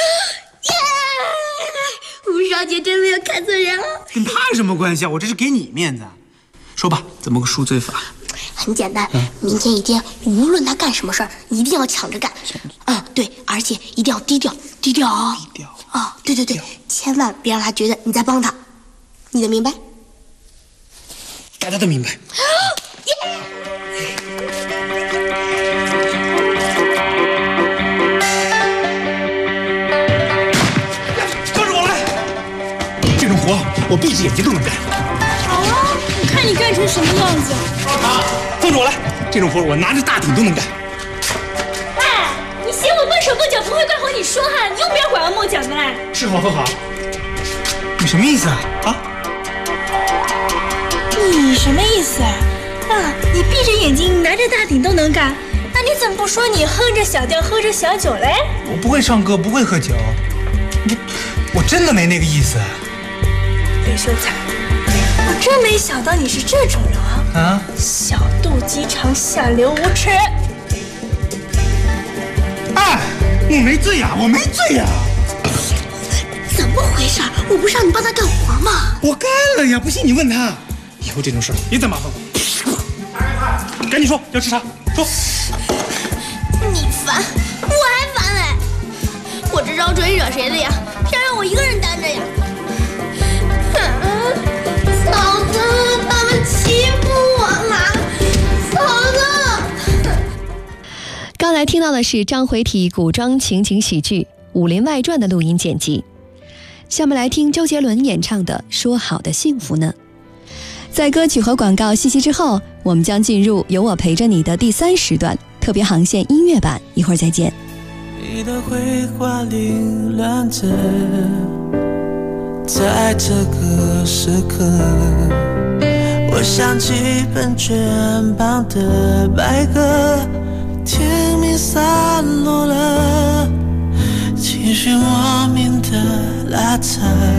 吴少杰真没有看错人了。 跟他有什么关系啊？我这是给你面子。说吧，怎么个赎罪法？ 很简单，明天一天，无论他干什么事儿，一定要抢着干。对，而且一定要低调，低调啊！低调啊！对，千万别让他觉得你在帮他，你能明白？ 大家都明白。跟着我来，这种活我闭着眼睛都能干。 好啊，我看你干成什么样子。 跟着我来，这种活我拿着大鼎都能干。 你嫌我笨手笨脚，不会干活你说哈，你用不要拐弯抹角的嘞。 吃好喝好，你什么意思啊？ 你什么意思啊？你闭着眼睛拿着大鼎都能干，那你怎么不说你哼着小调喝着小酒嘞？ 我不会唱歌，不会喝酒，我真的没那个意思。 李秀才，我真没想到你是这种人啊！小肚鸡肠，下流无耻！ 我没罪呀，我没罪呀！ 怎么回事？我不是让你帮他干活吗？ 我干了呀！不信你问他。以后这种事别再麻烦我。赶紧说，要吃啥？说。 你烦，我还烦嘞！我这招准惹谁了呀？谁让我一个人担着呀？嫂子，他们欺负我了！嫂子。 刚才听到的是章回体古装情景喜剧《武林外传》的录音剪辑。下面来听周杰伦演唱的《说好的幸福呢》。在歌曲和广告信息之后，我们将进入有我陪着你的第3时段特别航线音乐版，一会儿再见。 你的绘画凌乱着，在这个时刻，我想起本卷旁的白鸽，天明散落了，情绪莫名的拉扯，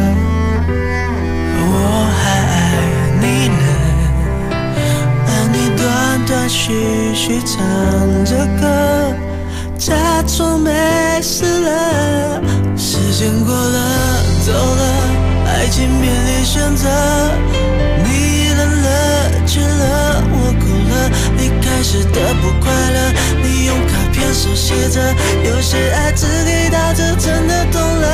我还爱你呢，而你断断续续唱着歌，假装没事了。时间过了，走了，爱情面临选择，你冷了，倦了，我哭了，离开时的不快乐，你用卡片手写着，有些爱只给到这，真的懂了。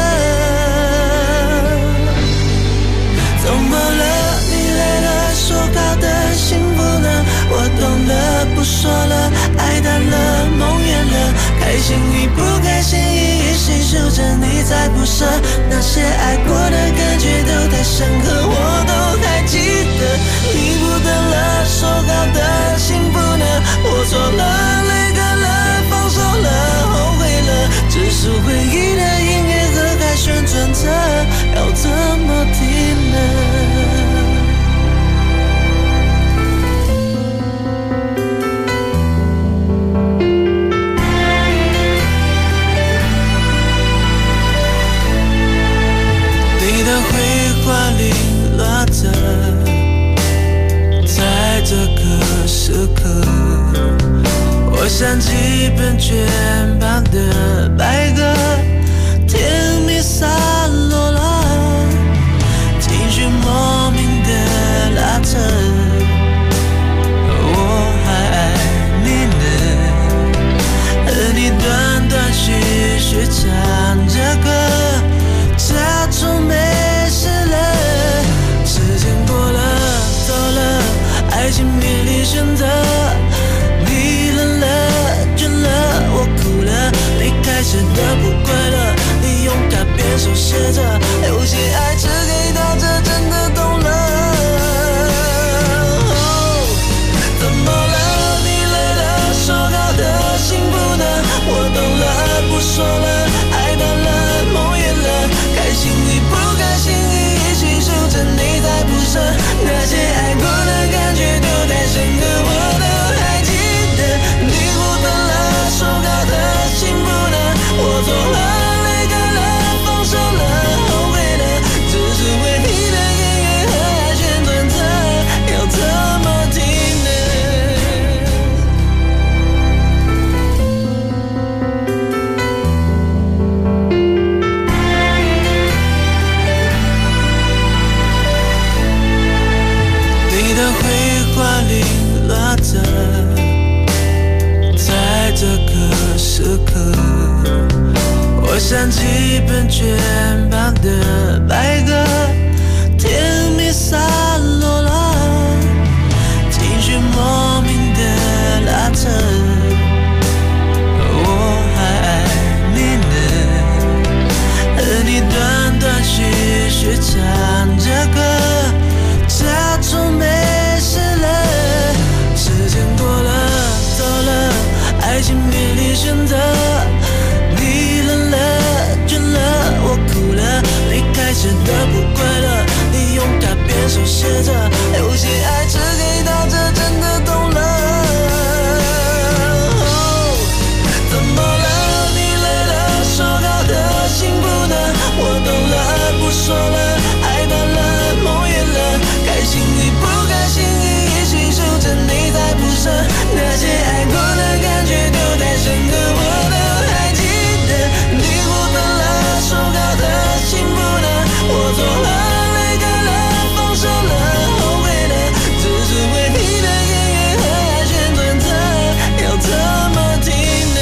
怎么了？你累了，说好的幸福呢？我懂了，不说了，爱淡了，梦远了，开心与不开心一一细数着，你才不舍。那些爱过的感觉都太深刻，我都还记得。你不等了，说好的幸福呢？我错了，泪干了，放手了，后悔了，只是回忆的音乐盒还旋转着，要怎么停呢？凌乱着，在这个时刻，我想起本卷旁的白鸽，天明散落了，情绪莫名的拉扯，我还爱你呢，而你断断续续唱着歌，假装没爱情面临选择，你冷了，倦了，我哭了，离开时的不快乐，你用卡片手写着，有些爱只给到这，真的懂了。怎么了？你累了，说翻几本卷旁的白鸽，甜蜜洒落了，情绪莫名的拉扯。我还爱你呢，和你断断续续唱着歌，假装没事了。时间过了，走了，爱情面临选择。你冷了，倦了，我哭了，离开时的不快乐，你用卡片手写着，有些爱只给到这，真的懂了。怎么了？你累了，说好的幸福呢？我懂了，不说了，爱淡了，梦远了，开心与不开心一起数着，你才不舍。那些爱过的感觉都太深刻，我都还记得。你不等了，说好的幸福呢？我错了，离开了，放手了，后悔了，只是为你的音乐和爱旋转着，要怎么停呢？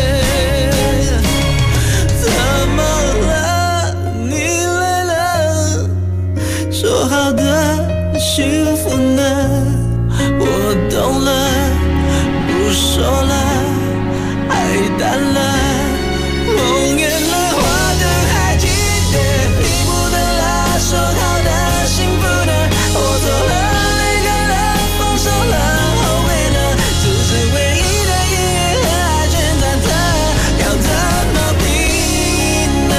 怎么了？你累了，说好的幸福呢？我懂了，不说了，爱淡了，梦远了，我都还记得。你不等了，说好的幸福呢？我错了，离开了，放手了，后悔了，只是唯一的音乐和爱旋转着，要怎么停呢？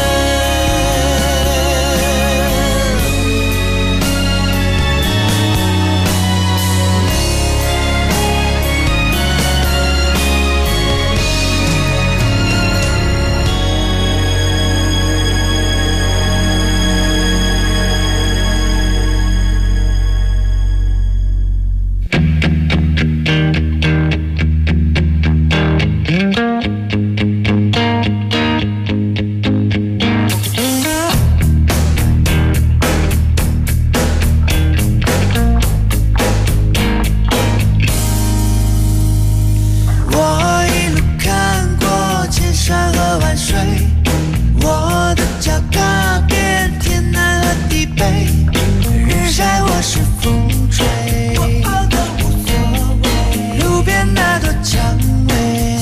我一路看过千山和万水，我的脚踏遍天南和地北，日晒或是风吹，我都无所谓。路边那朵蔷薇，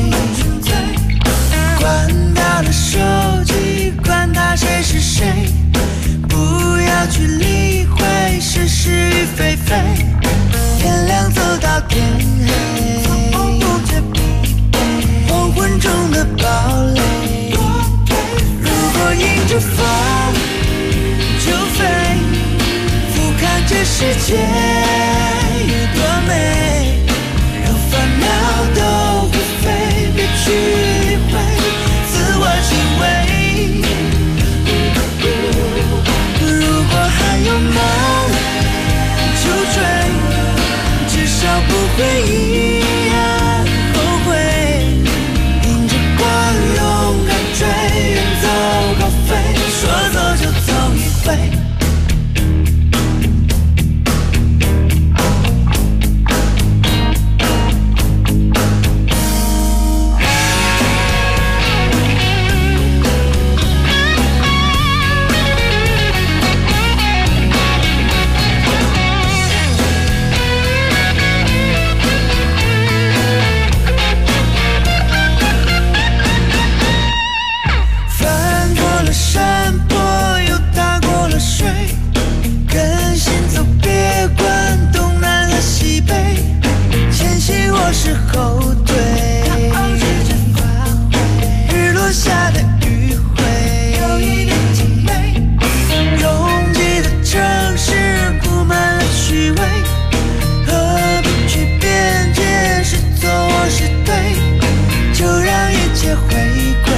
管他的手机，管他谁是谁，不要去理会是是与非非，天亮走到天黑，黄昏中的堡垒。如果迎着风就飞，俯瞰这世界有多美，让烦恼都会飞，别去理会自我行为。如果还有梦就追，至少不会一样后悔。迎着光勇敢追，远走高飞，说走就走一回。翻过了山坡，又踏过了水，跟心走，别管东南和西北，前行或是后退，日落下的余晖，有一点精美，拥挤的城市布满了虚伪，何必去辩解是错或是对，就让一切回归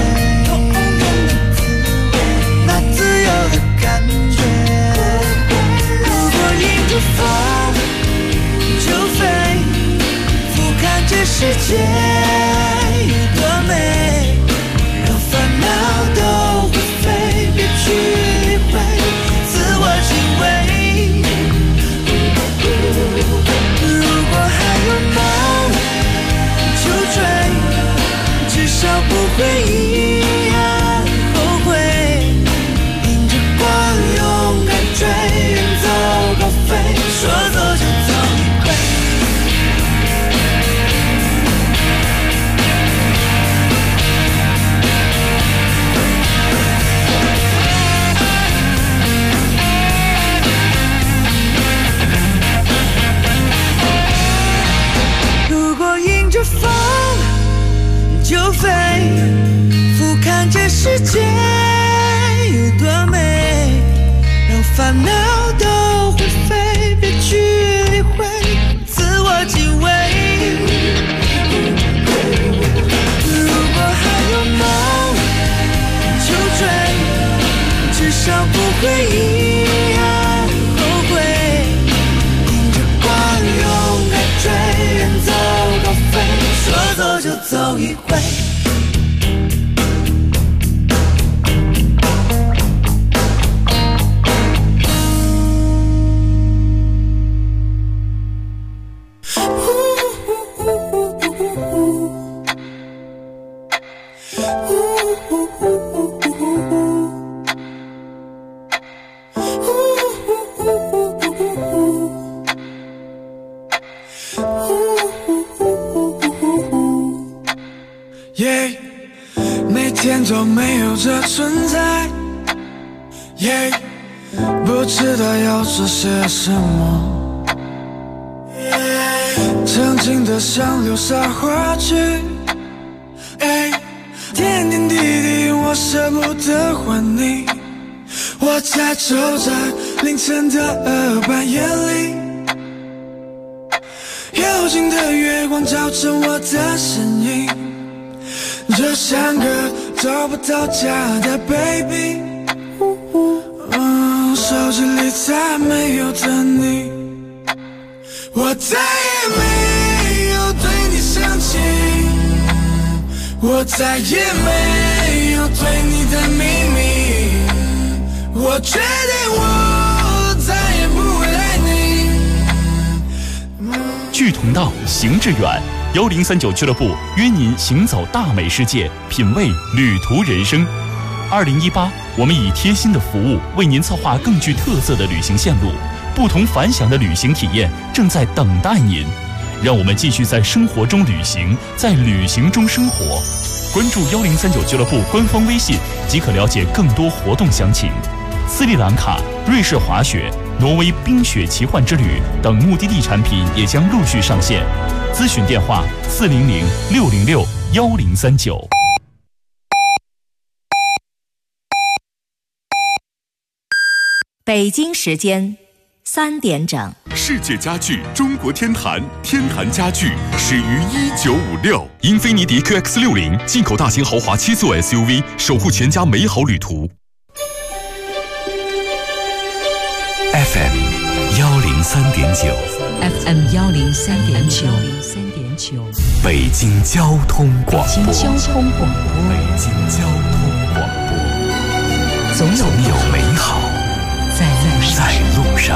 那自由的感觉。如果迎着风就飞，俯瞰这世界有多美，让烦恼都会飞，别去理会自我行为。如果还有梦就追，至少不会一样少不会遗憾后悔，迎着光勇敢追，远走高飞，说走就走一回。每天都没有这存在，不知道要说些什么，曾经的像流沙滑去，点点滴滴我舍不得还你。我在走在凌晨的半夜里，幽静的月光照着我的身影，就像个找不到家的 baby， 手机里再没有的你，我再也没有对你生气，我再也没有对你的秘密，我决定我再也不会爱你。 志同道，行致远。1039俱乐部约您行走大美世界，品味旅途人生。2018，我们以贴心的服务为您策划更具特色的旅行线路，不同凡响的旅行体验正在等待您。让我们继续在生活中旅行，在旅行中生活。关注1039俱乐部官方微信即可了解更多活动详情。斯里兰卡、瑞士滑雪、挪威冰雪奇幻之旅等目的地产品也将陆续上线。咨询电话400-606-1039。 北京时间3点整。 世界家具中国天坛，天坛家具始于1956。英菲尼迪 QX60 进口大型豪华7座 SUV， 守护全家美好旅途。 FM 103.9 FM 103.9， 北京交通广播。 北京交通广播。 北京交通广播。总有美好在路上。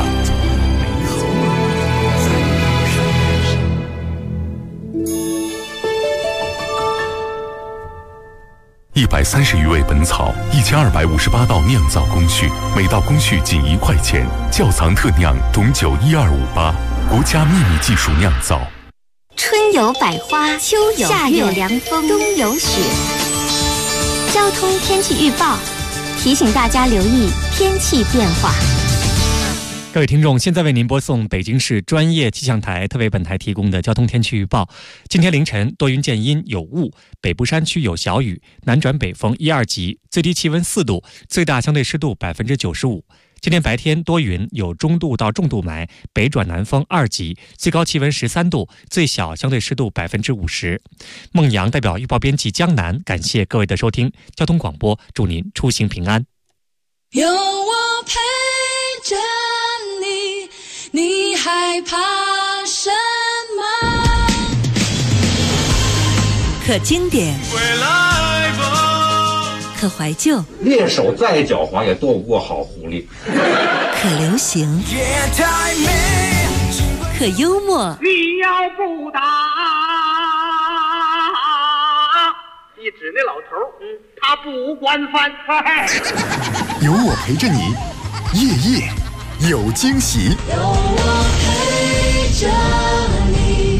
130余味本草，1258道酿造工序，每道工序仅1块钱。窖藏特酿董酒12588，国家秘密技术酿造。 春有百花，秋有夏有凉风，冬有雪。交通天气预报提醒大家留意天气变化。 各位听众，现在为您播送北京市专业气象台特为本台提供的交通天气预报。今天凌晨多云见阴有雾，北部山区有小雨，南转北风1、2级，最低气温4度，最大相对湿度95%。今天白天多云，有中度到重度霾，北转南风2级，最高气温13度，最小相对湿度50%。孟阳代表预报编辑江南，感谢各位的收听。交通广播，祝您出行平安。 有我陪着你，你害怕什么？ 可经典，可怀旧， 猎手再狡猾也斗不过好狐狸。 可流行，可幽默。 你要不打，一指那老头，他不惯犯。 有我陪着你，夜夜有惊喜。 有我陪着你。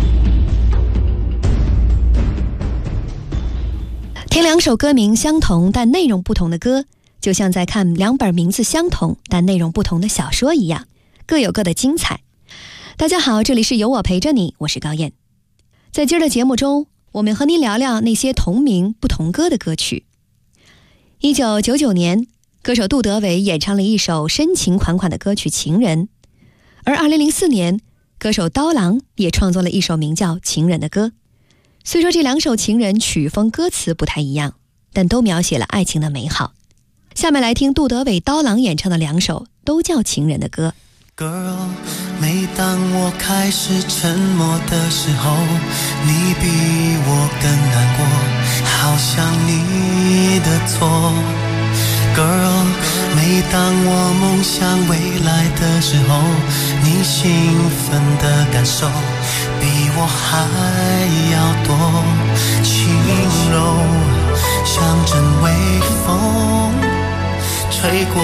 听两首歌名相同但内容不同的歌，就像在看2本名字相同但内容不同的小说一样，各有各的精彩。大家好，这里是有我陪着你，我是高燕。在今儿的节目中，我们和您聊聊那些同名不同歌的歌曲。1999年，歌手杜德伟演唱了一首深情款款的歌曲《情人》，而2004年，歌手刀郎也创作了一首名叫《情人》的歌。虽说这2首《情人》曲风歌词不太一样，但都描写了爱情的美好。 下面来听杜德伟、刀郎演唱的2首都叫情人的歌。 Girl， 每当我开始沉默的时候，你比我更难过，好像你的错。Girl， 每当我梦想未来的时候，你兴奋的感受比我还要多，轻柔像阵微风吹过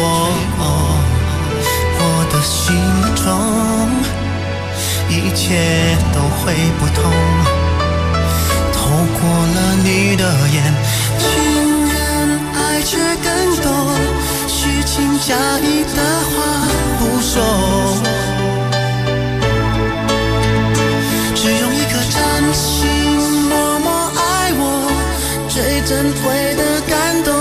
我的心中，一切都会不同。透过了你的眼，情人爱却更多，虚情假意的话不说，只用一颗真心默默爱我，最珍贵的感动。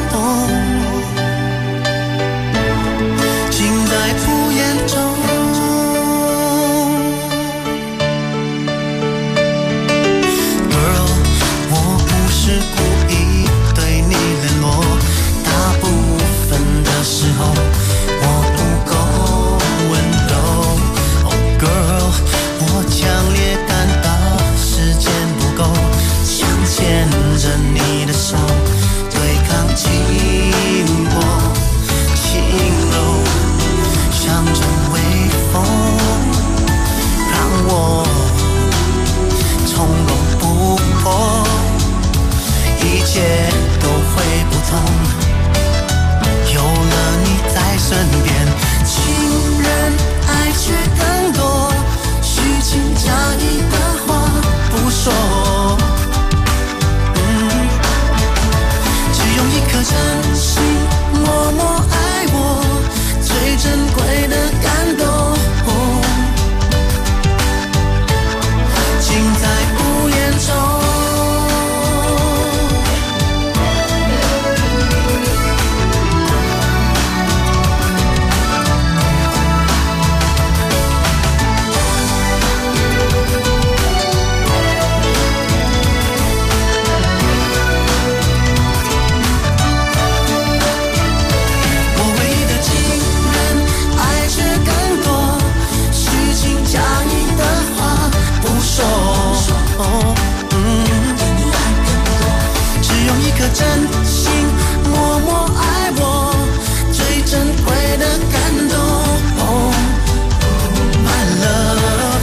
时候我不够温柔 Oh girl， 我强烈感到时间不够，想牵着你的手对抗寂寞，轻柔像阵微风，让我从容不迫，一切都会不同。有了你在身边，情人爱却更多，虚情假意的话不说，只用一颗真心默默爱我，最珍贵的感动，尽在不言中。真心默默爱我，最珍贵的感动 My love，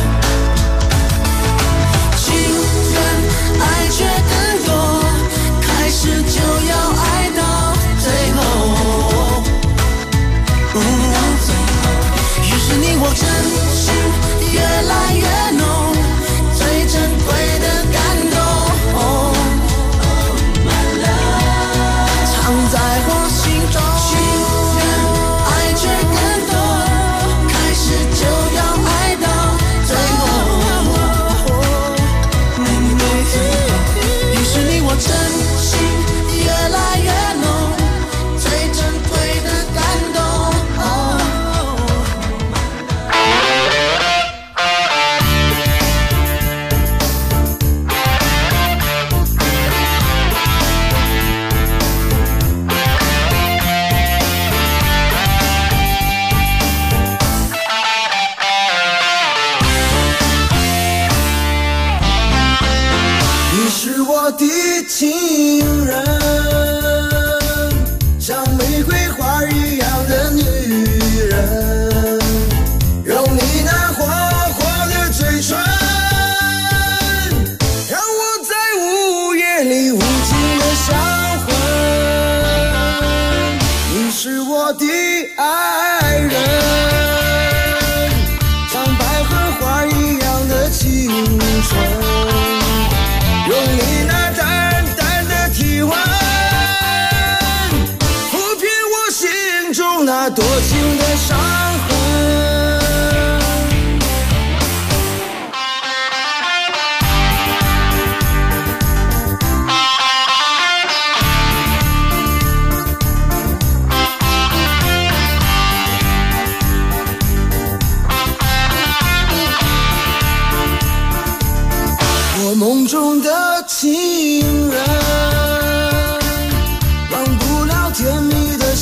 情人爱却更多，开始就要爱到最后，于是你我真心越来越浓，最珍贵的感动在我心中，情人爱却更多，开始就要爱到最后，于是你我真心越来越浓，最珍贵的感动。的情人，像玫瑰花一样的女人，用你那花花的嘴唇，让我在午夜里无尽的销魂。你是我的爱人，像百合花一样的青春，用你那淡淡的体温，抚平我心中那多情的伤痕。我梦中的情人，忘不了甜蜜的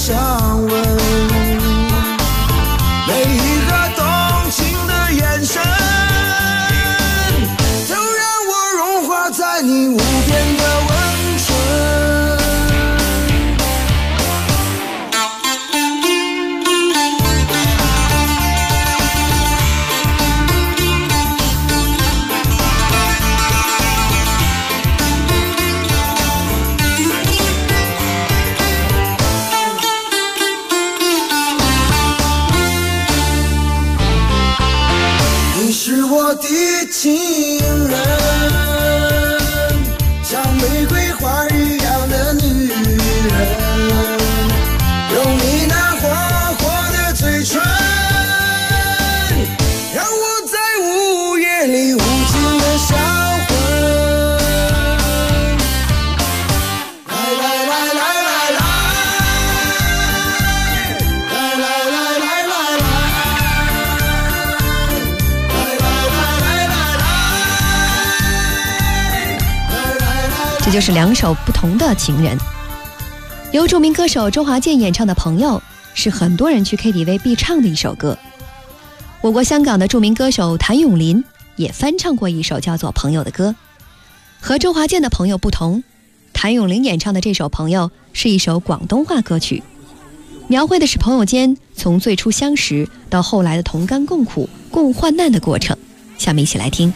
这就是2首不同的情人。由著名歌手周华健演唱的《朋友》是很多人去 KTV 必唱的一首歌。我国香港的著名歌手谭咏麟也翻唱过一首叫做《朋友》的歌。和周华健的《朋友》不同，谭咏麟演唱的这首《朋友》是一首广东话歌曲，描绘的是朋友间从最初相识到后来的同甘共苦、共患难的过程。下面一起来听。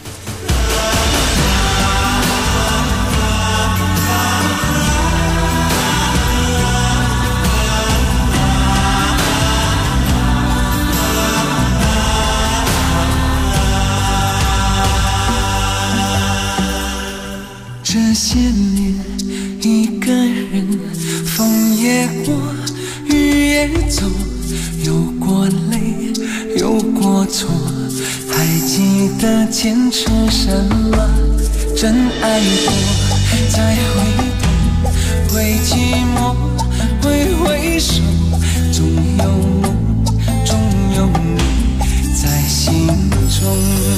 这些年一个人，风也过，雨也走，有过泪，有过错，还记得坚持什么？真爱过，再回头，会寂寞，会回首，总有梦，总有你在心中。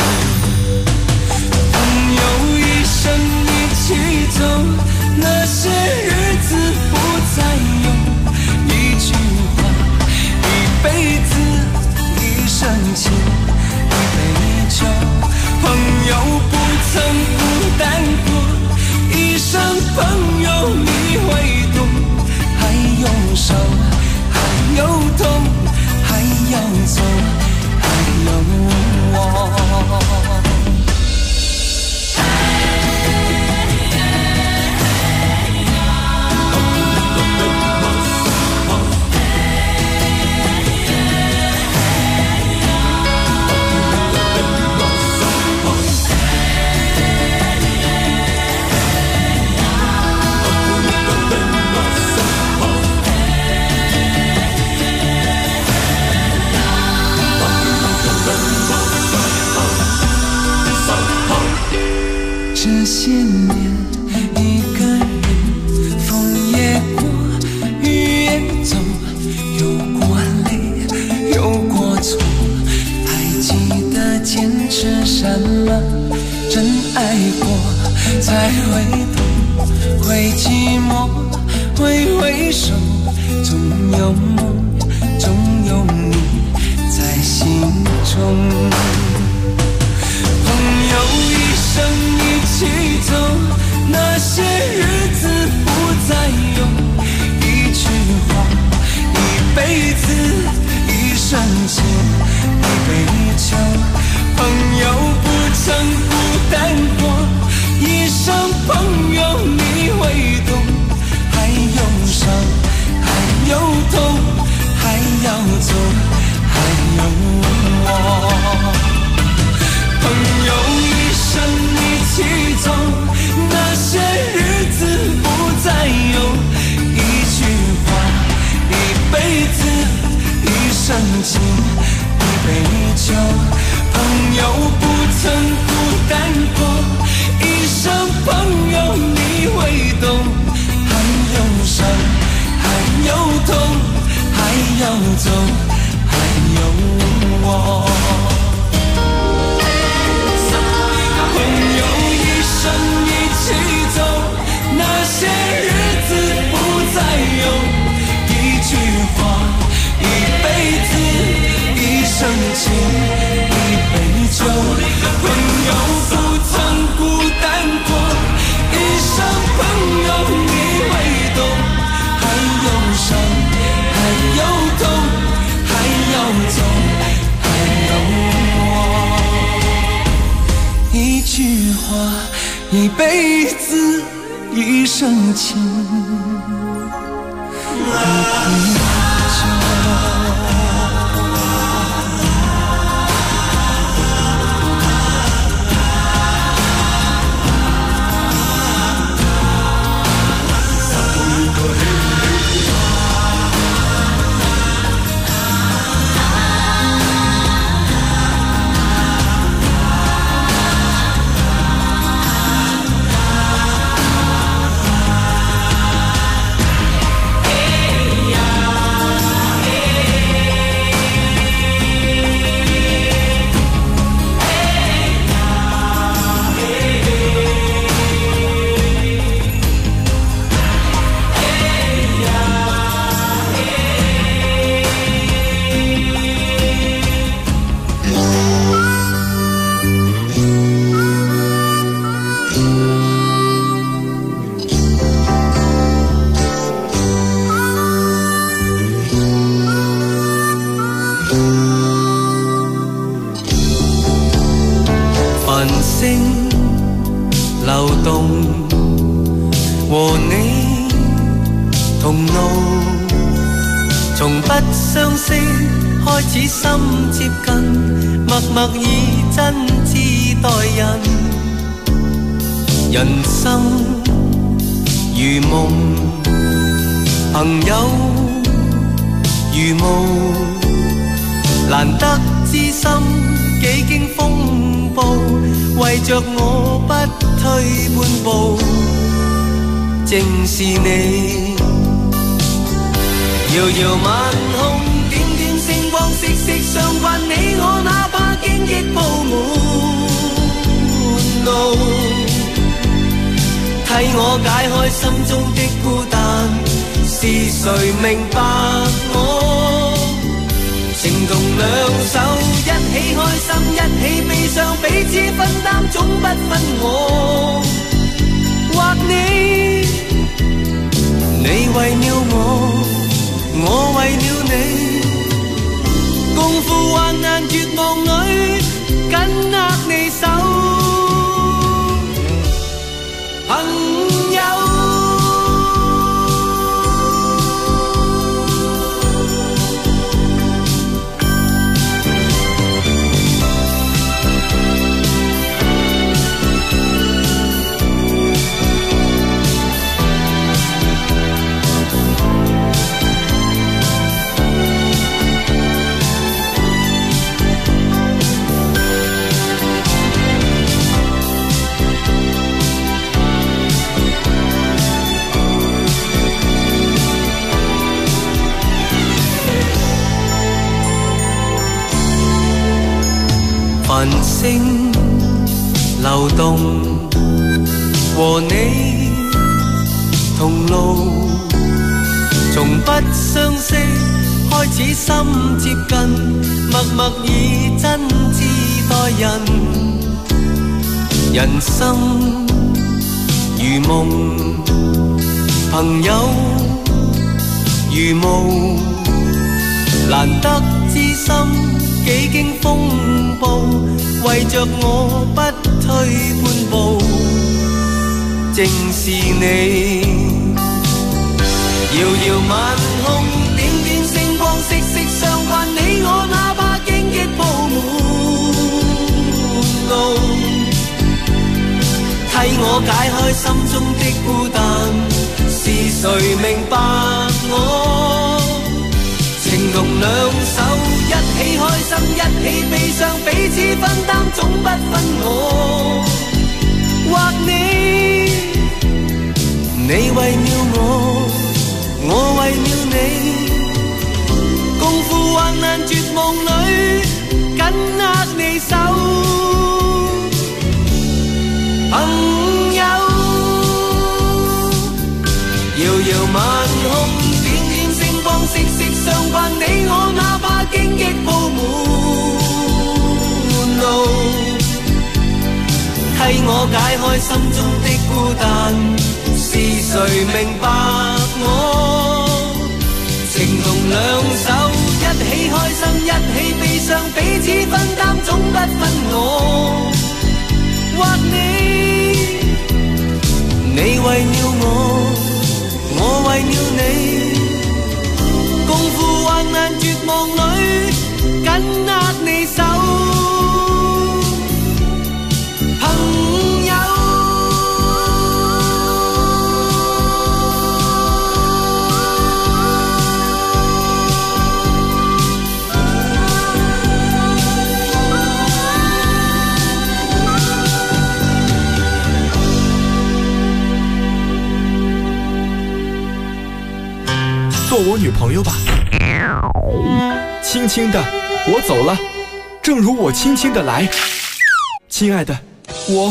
朋友一生一起走，那些日子不再有，一句话，一辈子，一生情，一杯酒。朋友不曾孤单过，一生朋友你会懂。还有伤，还有痛，还要走，还有我。这些年一个人，风也过，雨也走，有过泪，有过错，还记得坚持什么？真爱过，才会懂，会寂寞，会回首，总有梦，总有你在心中。朋友一生一起走，那些日子不再有，一句话，一辈子，一生情，一杯酒。朋友不曾孤单过，一生朋友你会懂。还有伤，还有痛，还要走，还有我。朋友一生一起走，那些日子不再有，一句话，一辈子，一生情，一杯酒。朋友不曾孤单过，一生朋友你会懂。还有伤，还有痛，还要走，还有我。朋友一生一起走，那些日子不再有，一句话，一辈子，一生情，一杯酒。朋友不曾孤单过，一生朋友你会懂。还有伤，还有痛，还要走，还有我。一句话，一辈子，一生情，一杯酒。 呀。 從不相識開始心接近，默默以真摯待人。人生如夢，朋友如霧，難得知心幾經風暴，為着我不退半步，正是你。遙遙晚空，點點星光，息息相關，你我哪怕荊棘鋪滿路，替我解開心中的孤單，是誰明白我？情同兩手，一起開心，一起悲傷，彼此分擔，總不分我或你。你為了我為了你，共赴患難絕望裏，緊握你手，朋友。繁星流動，和你同路，從不相識開始心接近，默默以真摯待人。人生如夢，朋友如霧，難得知心幾經風暴，為着我不退半步，正是你。遙遙晚空，點點星光，息息相關，你我哪怕荊棘鋪滿路，替我解開心中的孤單，是誰明白我？情同兩手，一起開心，一起悲傷，彼此分擔，總不分我或你。你為了我為了你，共赴患難絕望裏，緊握你手，朋友。遙遙晚空，點點星光，息息相關，你我哪怕荊棘鋪滿路，替我解開心中的孤單，是誰明白我？情同兩手，一起開心，一起悲傷，彼此分擔，總不分我或你。你為了我為了你，共赴患難絕望裏，緊握你手，朋友。 做我女朋友吧。轻轻的，我走了，正如我轻轻的来。亲爱的，我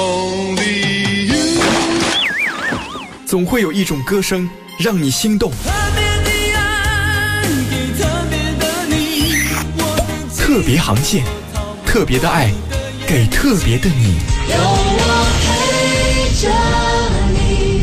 总会有一种歌声让你心动。特别航线，特别的爱，给特别的你。有我陪着你。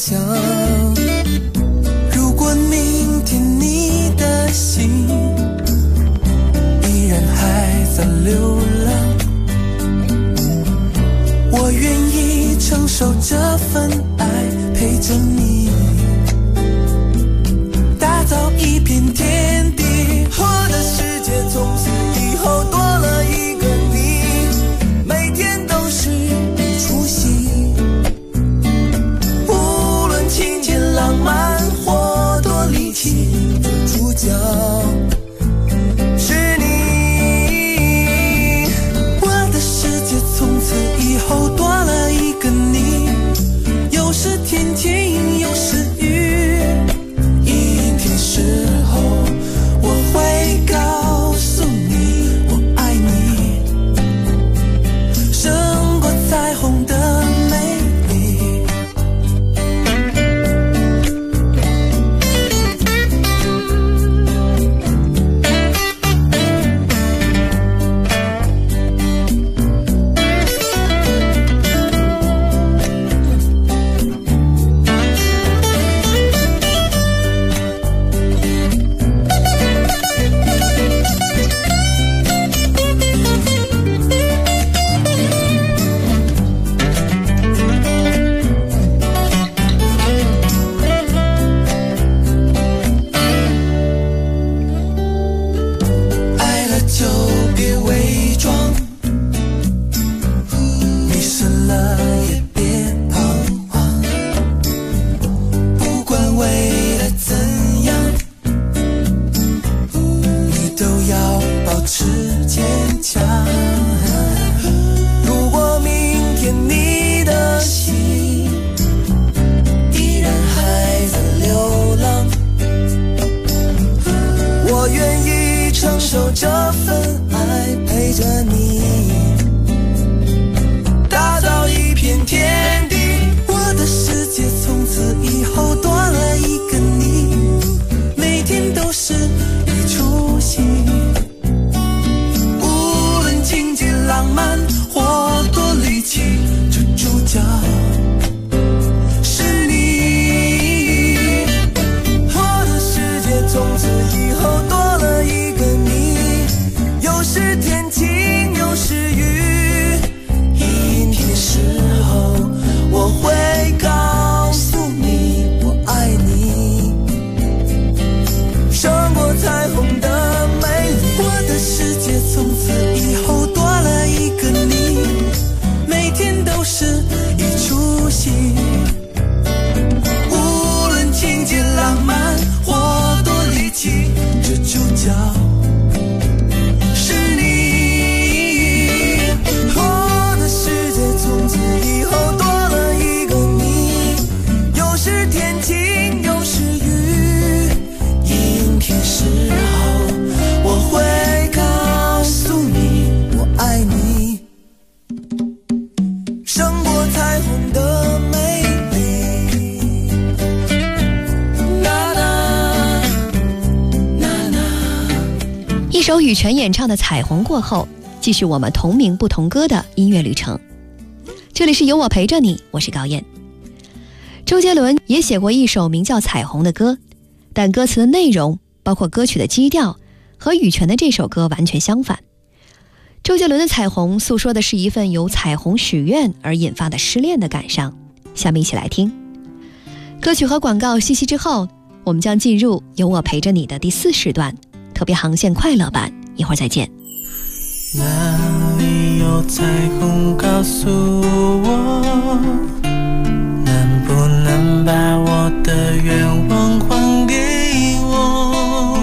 讲。如果明天你的心依然还在流浪，我愿意承受这份爱，陪着你打造一片天地。我的世界从此以后多了一个你，每天都是出戏。无论情节浪漫或多离奇，主角是你。我的世界从此以后多了一个你，有时天晴有时雨，阴天时候我会告诉你我爱你，胜过彩虹的美丽。 一首羽泉演唱的《彩虹》过后，继续我们同名不同歌的音乐旅程。这里是有我陪着你，我是高燕。周杰伦也写过一首名叫《彩虹》的歌，但歌词的内容包括歌曲的基调和羽泉的这首歌完全相反。周杰伦的《彩虹》诉说的是一份由彩虹许愿而引发的失恋的感伤。下面一起来听歌曲和广告信息之后，我们将进入有我陪着你的第4时段特别航线快乐版，一会儿再见。 哪里有彩虹告诉我，能不能把我的愿望还给我？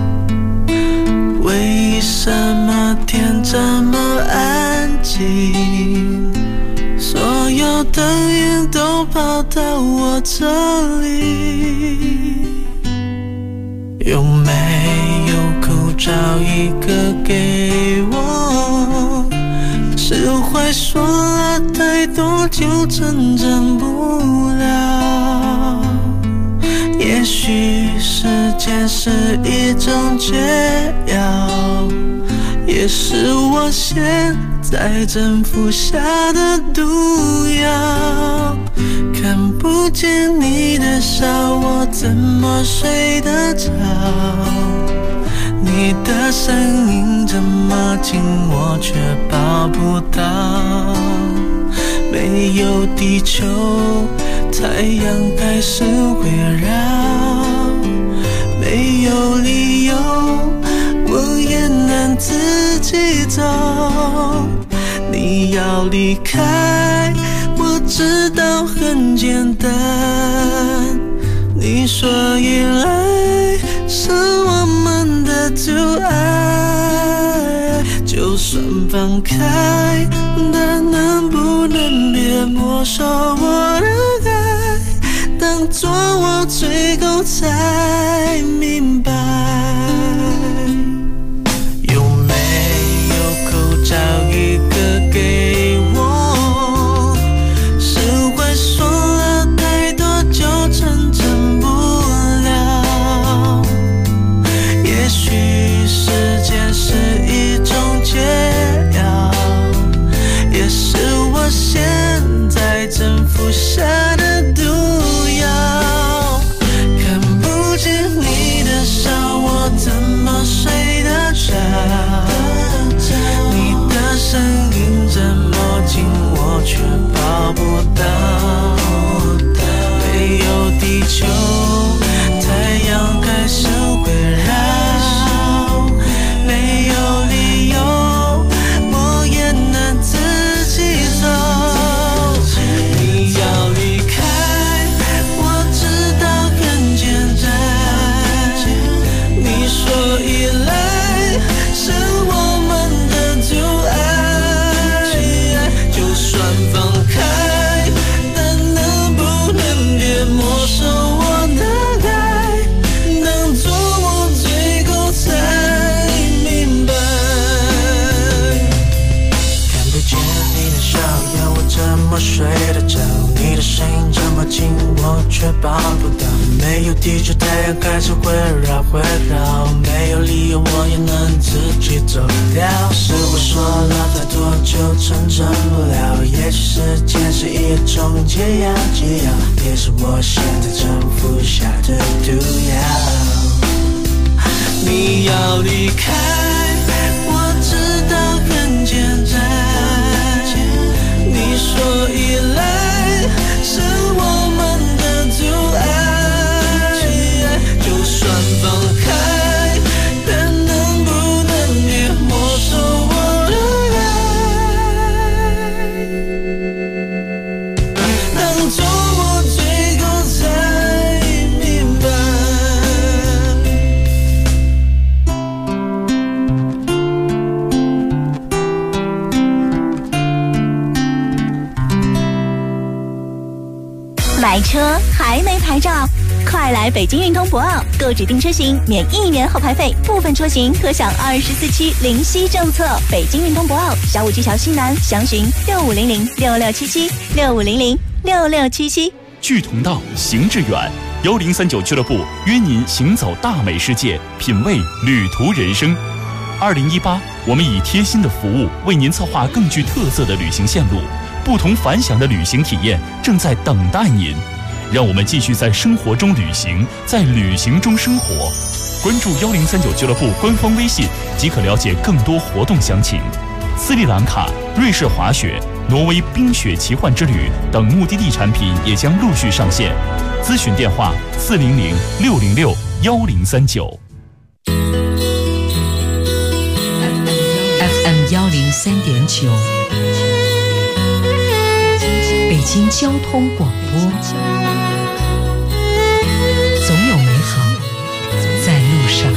为什么天这么安静，所有灯影都跑到我这里？有没有口罩一个给我？释怀说了太多就成长不了。也许时间是一种解药， 也是我现在正服下的毒药。看不见你的笑，我怎么睡得着？你的声音这么近，我却抱不到。没有地球，太阳开始围绕。没有理由，我也能自己走。你要离开，我知道很简单。你说依赖是我们的阻碍，就算放开，但能不能别没收我的爱？当作我最后才明白，有没有口罩一个给我？是会说了太多就撑不了。也许时间是一种解药，也是我现在正服下的毒药。看不见你的笑，我怎么睡得着？你的声音这么近，我却抱不到。没有地球，太阳开始围绕。没有理由，我也能自己走。你要离开，我知道很简单。你说依赖是我们的阻碍，就算放开，但能不能别没收我的爱？当作我最后才明白。看不见你的笑，要我怎么睡得着？你的声音这么近，我却抱不到。没有地球，太阳开始围绕。没有理由，我也能自己走掉。是我说了太多就撑不了，也许时间是一种解药，也是我现在正服下的毒药。你要离开，我知道很简单。你说依赖是我们的阻碍，就算放开，但能不能别没收我的爱？当作我最后才明白。 买车还没牌照？快来北京运通博奥购指定车型免1年后排费，部分车型可享24期零息政策。北京运通博奥小武技桥西南，详询65006677 65006677。 聚同道，行致远，1039俱乐部约您行走大美世界，品味旅途人生。2018，我们以贴心的服务为您策划更具特色的旅行线路，不同凡响的旅行体验正在等待您。让我们继续在生活中旅行，在旅行中生活。关注1039俱乐部官方微信即可了解更多活动详情。斯里兰卡、瑞士滑雪、挪威冰雪奇幻之旅等目的地产品也将陆续上线。咨询电话400-606-1039。 FM 103.9，北京交通广播。总有美好在路上。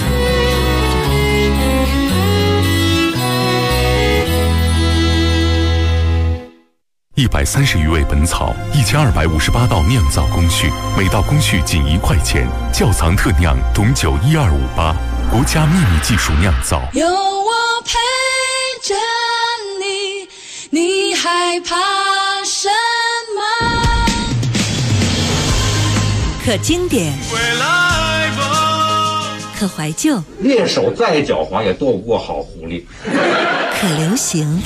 130余味本草，1258道酿造工序，每道工序仅1块钱。窖藏特酿董酒12588，国家秘密技术酿造。 有我陪着你，你害怕什么？ 可经典， 可怀旧， 猎手再狡猾也斗不过好狐狸。 可流行，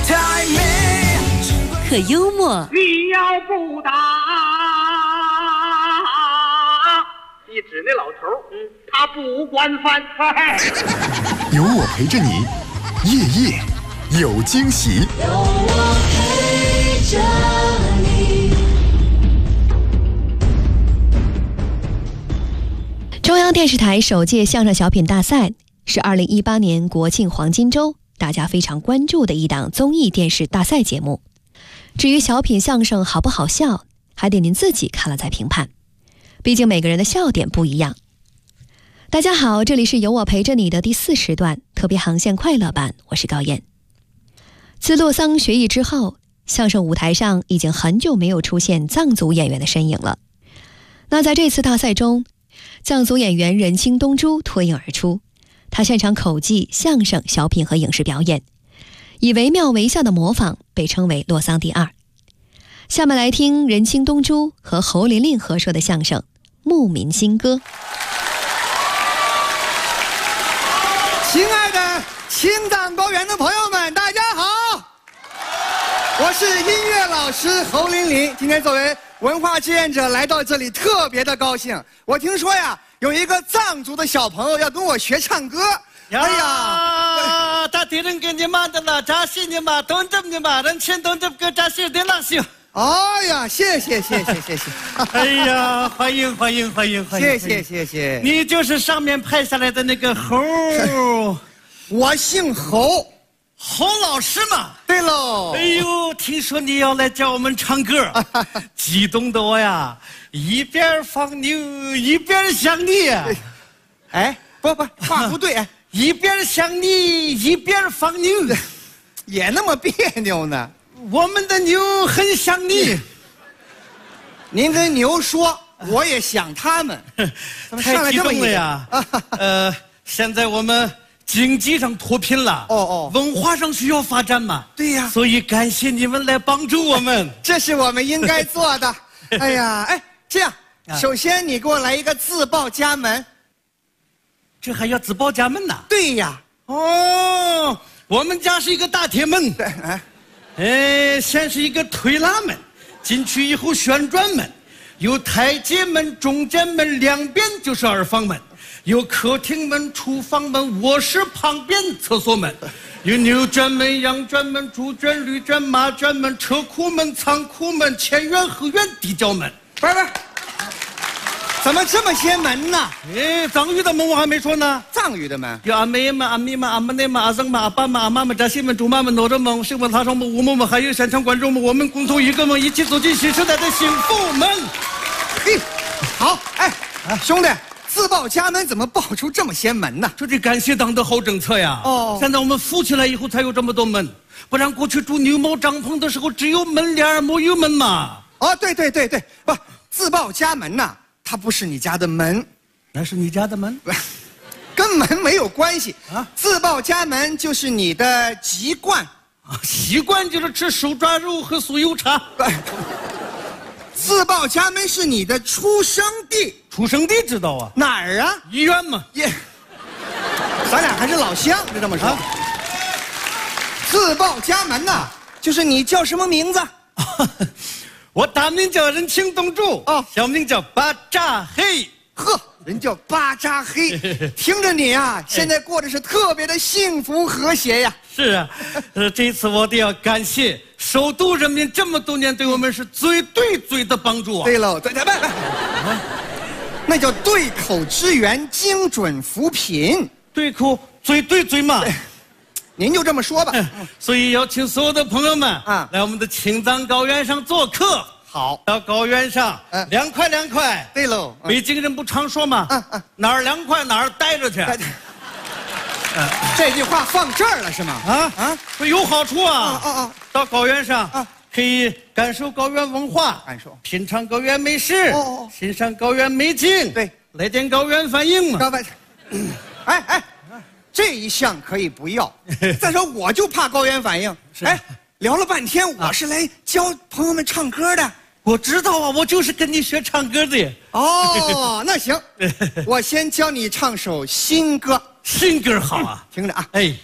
可幽默。 你要不打，一指那老头他不惯犯。 有我陪着你，夜夜有惊喜。 有我陪着你。 中央电视台首届相声小品大赛是2018年国庆黄金周大家非常关注的一档综艺电视大赛节目。至于小品相声好不好笑，还得您自己看了再评判，毕竟每个人的笑点不一样。大家好，这里是有我陪着你的第4时段特别航线快乐版，我是高燕。自洛桑学艺之后，相声舞台上已经很久没有出现藏族演员的身影了。那在这次大赛中，藏族演员仁青东珠脱颖而出，他擅长口技、相声、小品和影视表演，以惟妙惟肖的模仿被称为洛桑第2。下面来听仁青东珠和侯琳琳合说的相声《牧民新歌》。 亲爱的青藏高原的朋友们，大家好，我是音乐老师侯琳琳。今天作为文化志愿者来到这里，特别的高兴。我听说呀，有一个藏族的小朋友要跟我学唱歌。哎呀， 他敌人给你妈的了，扎西你妈，东这你妈，人钱东这个扎西的那些。 哎呀，谢谢。 哎呀，欢迎！ 谢谢。 你就是上面派下来的那个猴。 我姓侯。 侯老师嘛， 对喽。 哎呦，听说你要来教我们唱歌，激动的我呀，一边放牛一边想你。 哎，不，话不对， 一边想你一边放牛， 也那么别扭呢。 我们的牛很想你。 您跟牛说，我也想他们。 太激动了呀！现在我们经济上脱贫了，文化上需要发展嘛。 对呀， 所以感谢你们来帮助我们， 这是我们应该做的。哎呀，这样，首先你给我来一个自报家门。 这还要自报家门呢？ 对呀。 哦，我们家是一个大铁门。先是一个推拉门，进去以后旋转门，有台阶门、中间门，两边就是二房门。有客厅门、厨房门、卧室旁边厕所门，有牛圈门、羊圈门、猪圈、驴圈、马圈门、车库门、仓库门、前院、后院、地窖门。 不是，怎么这么些门呢？ 藏语的门我还没说呢。 藏语的门有阿妹们、阿咪们、阿姆内们、阿生们、阿爸们、阿妈们、扎西们、猪妈们、哪吒们、兴们、他上们、吴们，还有现场观众们，我们共同一个门，一起走进新时代的幸福门。 嘿，好，兄弟。自报家门怎么报出这么些门呢？ 这得感谢党的好政策呀！现在我们富起来以后才有这么多门，不然过去住牛毛帐篷的时候只有门帘没有门嘛。 对，不，自报家门呐，它不是你家的门， 那是你家的门， 跟门没有关系啊。自报家门就是你的籍贯， 习惯就是吃手抓肉和酥油茶。 自报家门是你的出生地。 出生地知道啊？ 哪儿啊？ 医院嘛。 咱俩还是老乡，就这么说。自报家门呐，就是你叫什么名字？ 我大名叫仁青东珠，小名叫巴扎黑。 呵，人叫巴扎黑，听着你啊，现在过得是特别的幸福和谐呀。 是啊，这次我得要感谢首都人民这么多年对我们是最的帮助啊。 对喽，对，那叫对口支援，精准扶贫。 对口最嘛， 您就这么说吧。 所以邀请所有的朋友们来我们的青藏高原上做客。 好， 到高原上凉快。 对喽， 北京人不常说吗？哪儿凉快哪儿待着去。 这句话放这儿了是吗？ 有好处啊！到高原上可以感受高原文化，品尝高原美食，欣赏高原美景。 对， 来点高原反应嘛。 这一项可以不要。再说我就怕高原反应。聊了半天，我是来教朋友们唱歌的， 我知道啊，我就是跟你学唱歌的。 哦，那行，我先教你唱首新歌。 新歌好啊， 听着啊。 哎，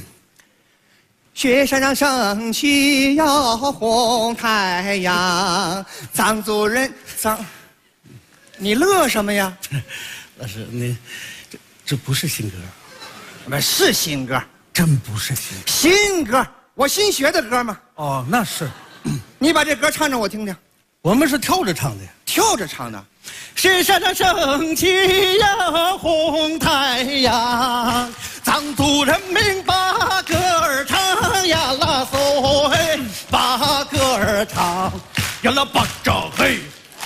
雪山上升起耀红太阳，藏族人你乐什么呀？ 老师，这不是新歌， 不是新歌， 真不是新歌，我新学的歌嘛。 哦，那是。 你把这歌唱着我听听。 我们是跳着唱的， 跳着唱的。 雪山上升起耀红太阳，藏族人民把歌儿唱呀啦嗦嘿，把歌儿唱呀啦巴掌嘿。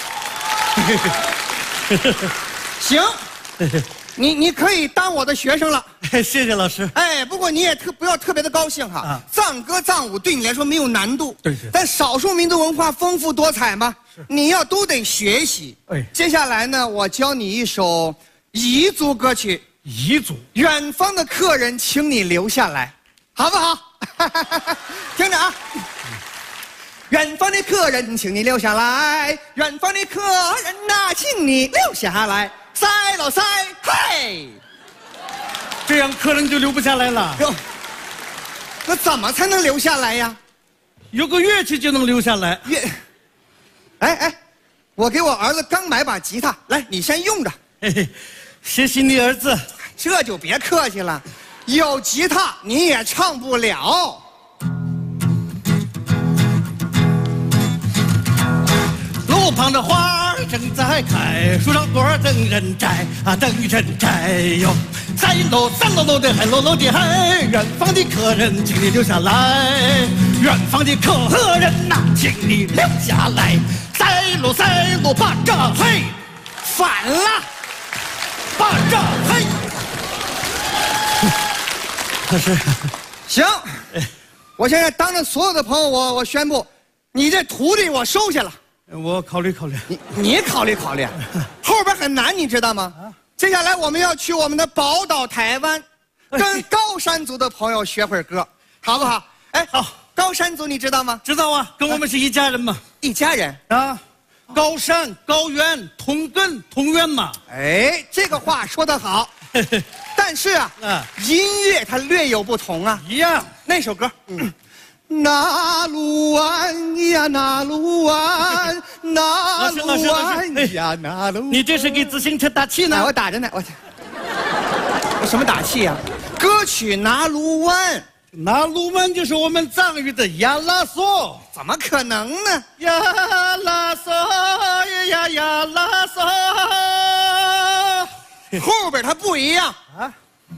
行，你可以当我的学生了。 谢谢老师。 哎，不过你也不要特别的高兴哈。藏歌藏舞对你来说没有难度， 对。 但少数民族文化丰富多彩嘛，你要都得学习。 哎， 接下来呢，我教你一首彝族歌曲。 彝族， 远方的客人，请你留下来，好不好？听着啊。远方的客人，请你留下来。远方的客人呐，请你留下来。塞喽塞，嘿。 这样客人就留不下来了。 那怎么才能留下来呀？ 有个乐器就能留下来。 哎，我给我儿子刚买把吉他，来，你先用着。 嘿嘿，谢谢你儿子。 这就别客气了，有吉他你也唱不了。 路旁的花正在开，树上朵等人摘啊，等人摘哟。3楼3楼的海，楼楼的海，远方的客人，请你留下来。远方的客人呐，请你留下来。3楼3楼巴掌嘿， 反了， 巴掌嘿。可是， 行，我现在当着所有的朋友，我宣布，你这徒弟我收下了。 我考虑考虑。 你考虑考虑，后边很难，你知道吗？接下来我们要去我们的宝岛台湾，跟高山族的朋友学会歌，好不好？哎， 好。 高山族你知道吗？ 知道啊，跟我们是一家人嘛。 一家人啊，高山高原同根同源嘛。 哎，这个话说得好。但是啊，音乐它略有不同啊。 一样。 那首歌，那鲁湾呀，那鲁湾，那鲁湾呀，那鲁。 你这是给自行车打气呢？ 我打着呢，我什么打气呀？歌曲《拿鲁湾》， 拿鲁湾就是我们藏语的呀啦嗦， 怎么可能呢？ 呀啦嗦呀呀啦嗦， 后边它不一样啊。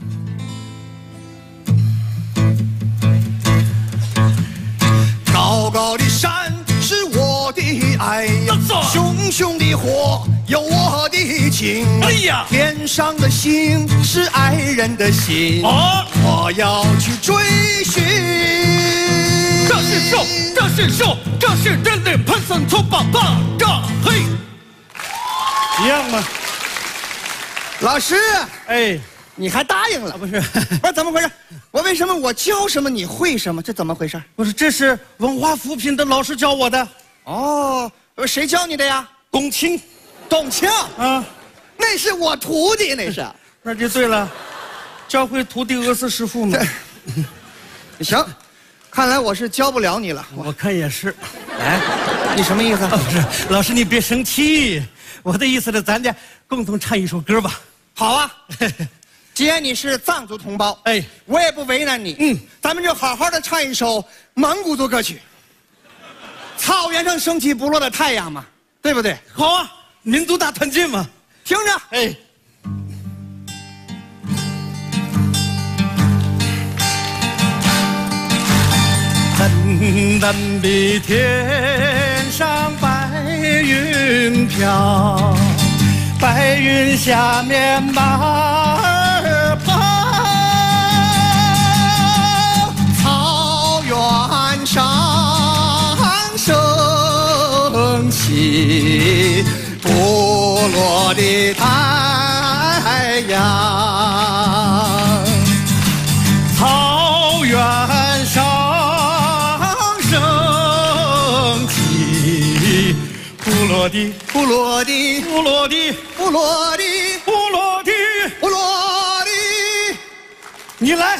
高高的山是我的爱，熊熊的火有我的情。 哎呀， 天上的星是爱人的心，我要去追寻。 这是手，这是手，这是人类喷森出宝巴掌嘿，一样吗？ 老师， 哎。 你还答应了？ 不是， 不是怎么回事？我为什么我教什么你会什么？这怎么回事？ 不是，这是文化扶贫的老师教我的。 哦，谁教你的呀？ 董卿， 董卿啊， 那是我徒弟，那是。 那就对了，教会徒弟饿死师傅嘛。 行，看来我是教不了你了。 我看也是。 哎，你什么意思？ 不是，老师你别生气，我的意思是咱俩共同唱一首歌吧。 好啊。既然你是藏族同胞， 哎， 我也不为难你。咱们就好好的唱一首蒙古族歌曲，《草原上升起不落的太阳》嘛，对不对？ 好啊，民族大团结嘛。 听着， 哎，淡淡的天上白云飘，白云下面马儿跑， 草原上升起不落的太阳， 草原上升起落地， 不落地， 不落地， 不落地， 不落地， 不落地。 你来。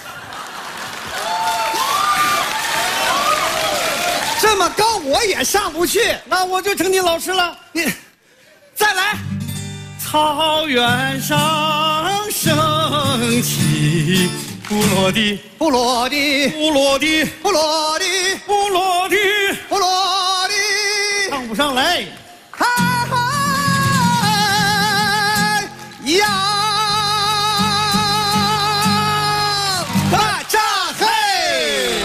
这么高我也上不去， 那我就成你老师了。 你再来。 草原上升起，不落地， 不落地， 不落地， 不落地， 不落地， 不落地， 唱不上来。 嗨呀，大炸嘿！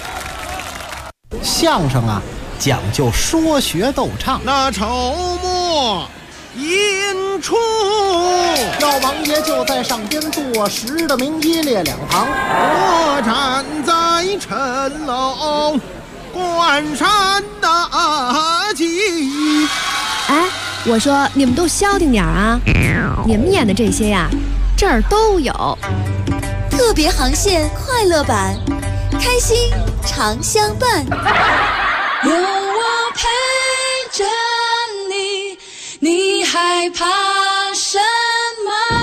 相声啊，讲究说学逗唱。 那筹末引出， 老王爷就在上边坐实的明一列两旁， 我站在城楼关山大吉。 哎，我说你们都消停点啊！你们演的这些呀，这儿都有。 特别航线快乐版，开心常相伴。 有我陪着你，你害怕什么？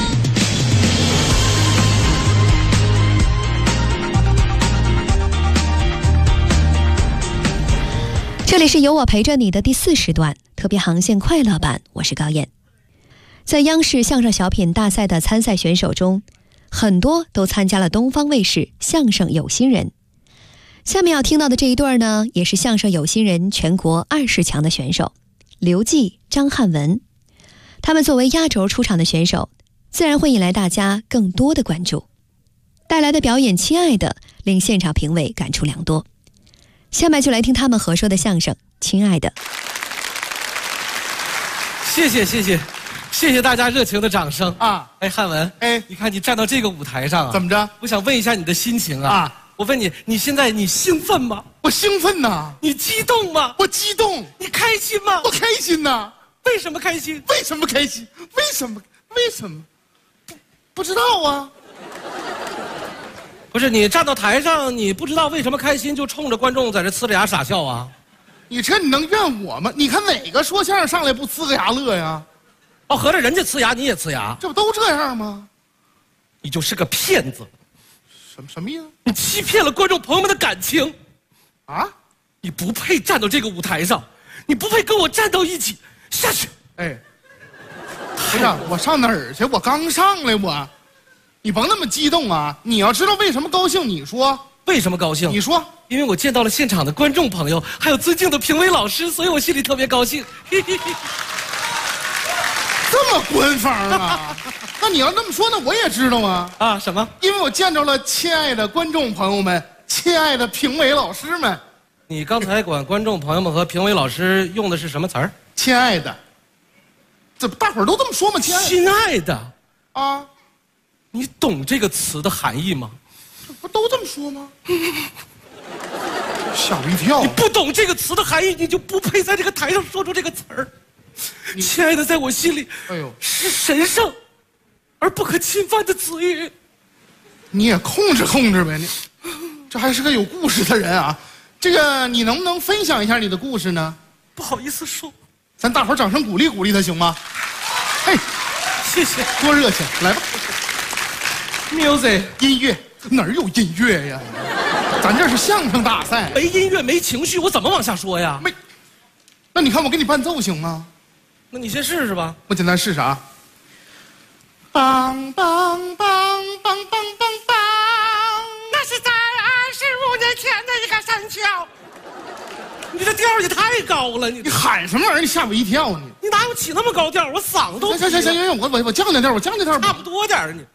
这里是有我陪着你的第4时段特别航线快乐版，我是高燕。在央视相声小品大赛的参赛选手中，很多都参加了东方卫视相声有心人。下面要听到的这一对呢，也是相声有心人全国20强的选手刘季、张汉文。他们作为压轴出场的选手，自然会引来大家更多的关注。带来的表演《亲爱的》令现场评委感触良多。下面就来听他们合说的相声《亲爱的》。 谢谢谢谢谢谢大家热情的掌声啊！ 哎，汉文， 哎， 你看你站到这个舞台上啊， 怎么着？ 我想问一下你的心情啊！我问你，你现在你兴奋吗？ 我兴奋呐！ 你激动吗？ 我激动！ 你开心吗？ 我开心呐！ 为什么开心？ 为什么开心？为什么？为什么？不知道啊！ 不是你站到台上，你不知道为什么开心，就冲着观众在这呲着牙傻笑啊？ 你这你能怨我吗？你看哪个说相声上来不呲个牙乐呀？ 哦，合着人家呲牙，你也呲牙， 这不都这样吗？ 你就是个骗子。 什么意思？ 你欺骗了观众朋友们的感情， 啊！ 你不配站到这个舞台上，你不配跟我站到一起，下去！ 哎，不是，我上哪儿去？我刚上来我，你甭那么激动啊！你要知道为什么高兴，你说为什么高兴？ 你说， 因为我见到了现场的观众朋友，还有尊敬的评委老师，所以我心里特别高兴。嘿嘿嘿， 这么官方啊？那你要这么说，那我也知道啊！ 啊，什么？ 因为我见着了亲爱的观众朋友们，亲爱的评委老师们。 你刚才管观众朋友们和评委老师用的是什么词儿？ 亲爱的，这不大伙儿都这么说吗？亲爱的， 亲爱的， 啊， 你懂这个词的含义吗？ 这不都这么说吗？吓我一跳！ 你不懂这个词的含义，你就不配在这个台上说出这个词儿。亲爱的，在我心里， 哎呦， 是神圣而不可侵犯的词语。 你也控制控制呗，你这还是个有故事的人啊！这个你能不能分享一下你的故事呢？ 不好意思说， 咱大伙儿掌声鼓励鼓励他行吗？嘿， 谢谢， 多热情，来吧。 Music， 音乐哪儿有音乐呀？咱这是相声大赛， 没音乐没情绪，我怎么往下说呀？ 没，那你看我给你伴奏行吗？ 那你先试试吧。 我简单试试啊。梆梆梆梆梆梆梆， 那是在25年前的一个山丘。你这调也太高了，你喊什么玩意儿？你吓我一跳！ 你哪有起那么高调？我嗓子都行，我降调，我降调， 差不多点你。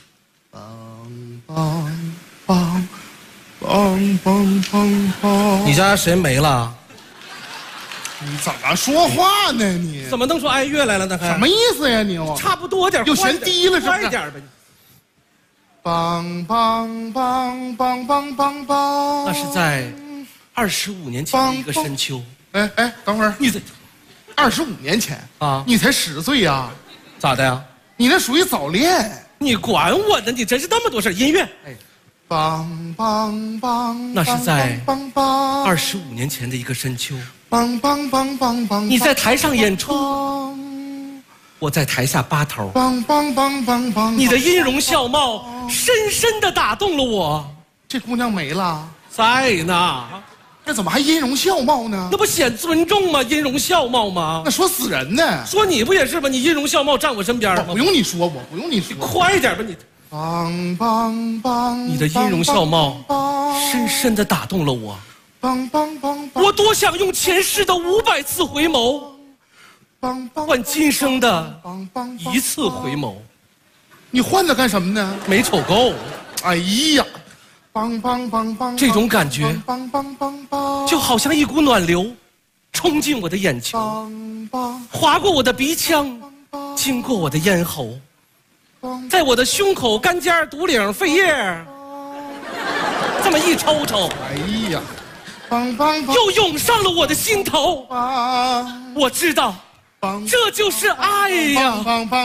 你家谁没了？ 你怎么说话呢？你怎么能说哀乐来了呢？ 什么意思呀？你差不多点， 又嫌低了是不是？ 快点呗！ 梆梆梆梆梆梆梆， 那是在25年前的一个深秋。 哎，等会儿， 你这 25年前啊？ 你才10岁呀？ 咋的呀？ 你那属于早恋。 你管我呢？你真是那么多事音乐， 哎， 梆梆梆， 那是在梆梆 25年前的一个深秋。 梆梆梆梆梆， 你在台上演出，我在台下扒头。 梆梆梆梆梆， 你的音容笑貌深深地打动了我。 这姑娘没了， 在呢。 这怎么还音容笑貌呢？ 那不显尊重吗？音容笑貌吗？ 那说死人呢？ 说你不也是吗？你音容笑貌站我身边吗？ 不用你说，我不用你说。 你快点吧你。 梆梆梆， 你的音容笑貌深深地打动了我。我多想用前世的500次回眸，换今生的1次回眸。 你换它干什么呢？ 没瞅够。 哎呀， 这种感觉就好像一股暖流冲进我的眼球，划过我的鼻腔，经过我的咽喉，在我的胸口、肝尖、肚领、肺叶这么一抽抽， 哎呀， 又涌上了我的心头。我知道，这就是爱呀，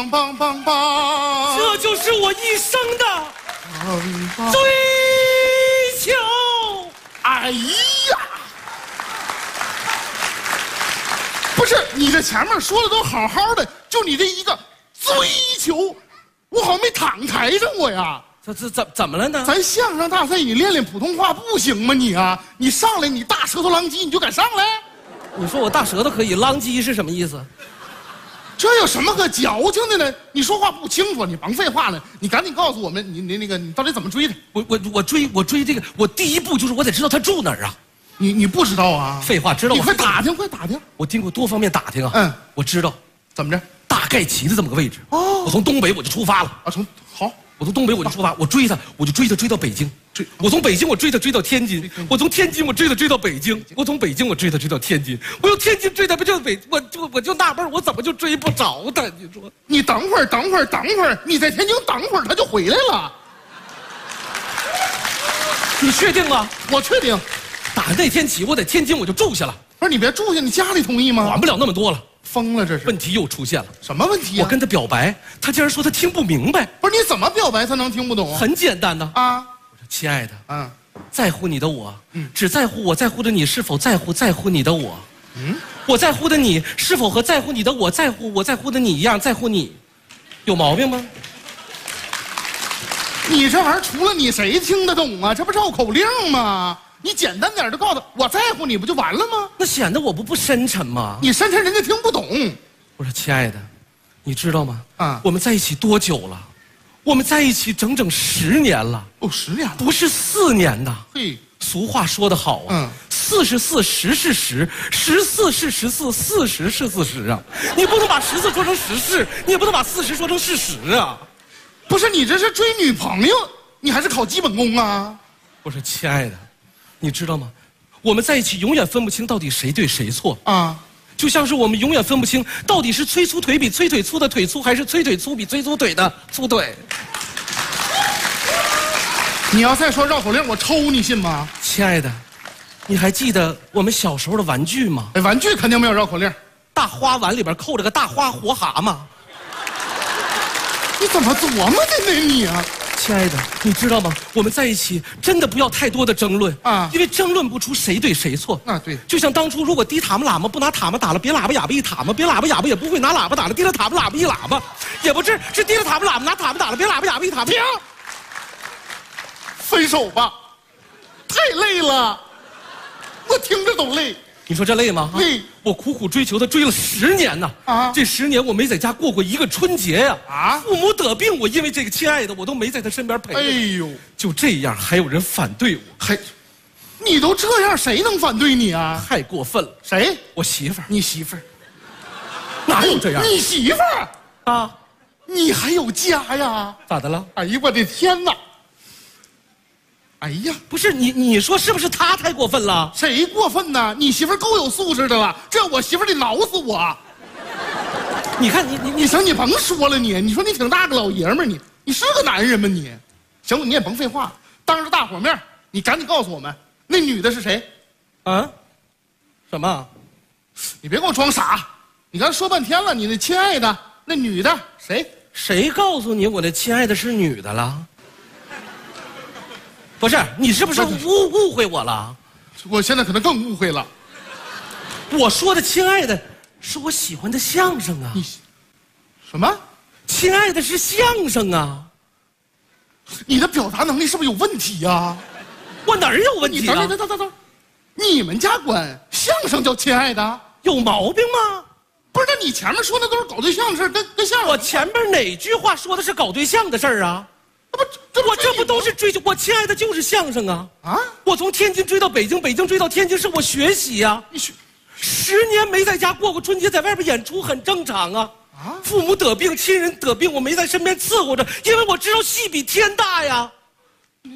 这就是我一生的追求。 哎呀，不是你这前面说的都好好的，就你这一个追求，我好像没躺台上过呀。 怎么了呢？ 咱相声大赛你练练普通话不行吗？你啊，你上来你大舌头狼藉你就敢上来？ 你说我大舌头可以，狼藉是什么意思？ 这有什么可矫情的呢？你说话不清楚，你甭废话了，你赶紧告诉我们，你到底怎么追的？ 我追这个，我第一步就是我得知道他住哪儿啊。 你不知道啊？ 废话，知道。 你快打听，快打听。 我经过多方面打听啊，我知道怎么着， 大概齐的这么个位置。哦，我从东北我就出发了啊， 我从东北我就出发，我追他，我就追到北京。我从北京我追到天津，我从天津我追到北京，我从北京我追到天津，我由天津追到北，我就纳闷，我怎么就追不着他？你说， 你等会儿，你在天津等会儿他就回来了。 你确定吗？ 我确定。 打那天起，我在天津我就住下了。 不是你别住下，你家里同意吗？ 管不了那么多了。 疯了，这是。 问题又出现了。 什么问题啊？ 我跟他表白，他竟然说他听不明白。 不是你怎么表白他能听不懂？ 很简单的啊。 我说亲爱的，在乎你的我，只在乎我在乎的你是否在乎你的我。我在乎的你是否和在乎你的我在乎的你一样在乎你，有毛病吗？ 你这玩意儿除了你谁听得懂啊？这不绕口令吗？你简单点就告诉他我在乎你不就完了吗？ 那显得我不深沉吗？ 你深沉人家听不懂。 我说亲爱的，你知道吗？我们在一起多久了？我们在一起整整10年了。 哦，10年了， 不是4年呐。 嘿， 俗话说得好啊，44十是10，14是14，40是40啊。你不能把14说成14，你也不能把40说成事实啊。 不是你这是追女朋友，你还是考基本功啊？ 我说亲爱的，你知道吗？我们在一起永远分不清到底谁对谁错啊，就像是我们永远分不清到底是催粗腿比催腿粗的腿粗，还是催腿粗比催粗腿的粗腿。 你要再说绕口令，我抽你信吗？ 亲爱的，你还记得我们小时候的玩具吗？ 哎，玩具肯定没有绕口令。 大花碗里边扣着个大花活蛤蟆。 你怎么琢磨的呢你啊？ 亲爱的，你知道吗？我们在一起真的不要太多的争论啊，因为争论不出谁对谁错啊。对， 就像当初如果低塔嘛喇嘛不拿塔嘛打了别喇叭哑巴一塔嘛，别喇叭哑巴也不会拿喇叭打了低了塔嘛喇叭一喇叭，也不是低了塔嘛喇嘛拿塔嘛打了别喇叭哑巴一塔嘛。 停，分手吧，太累了，我听着都累。 你说这累吗？ 累。 我苦苦追求他，追了10年呢。啊，这10年我没在家过过一个春节呀。啊，父母得病，我因为这个亲爱的，我都没在他身边陪。 哎呦， 就这样还有人反对我， 还，你都这样，谁能反对你啊？ 太过分了。 谁？ 我媳妇儿。 你媳妇儿？ 哪有这样？ 你媳妇儿啊？ 你还有家呀？ 咋的了？ 哎呀，我的天哪！哎呀， 不是你说是不是他太过分了？ 谁过分呢？你媳妇够有素质的了，这我媳妇得挠死我。 你看你行，你甭说了你说你挺大个老爷们儿，你是个男人吗你？行，你也甭废话，当着大伙面，你赶紧告诉我们，那女的是谁？ 啊？什么？ 你别给我装傻，你刚才说半天了，你那亲爱的那女的谁？ 谁告诉你我的亲爱的是女的了？ 不是，你是不是误会我了？ 我现在可能更误会了。 我说的亲爱的，是我喜欢的相声啊。 你什么？ 亲爱的是相声啊。 你的表达能力是不是有问题呀？ 我哪儿有问题啊？ 等，你们家管相声叫亲爱的， 有毛病吗？ 不是，那你前面说的都是搞对象的事，跟相声。 我前面哪句话说的是搞对象的事儿啊？我这不都是追求？我亲爱的就是相声啊！啊！我从天津追到北京，北京追到天津，是我学习呀。你10年没在家过过春节，在外边演出很正常啊。啊！父母得病，亲人得病，我没在身边伺候着，因为我知道戏比天大呀。 你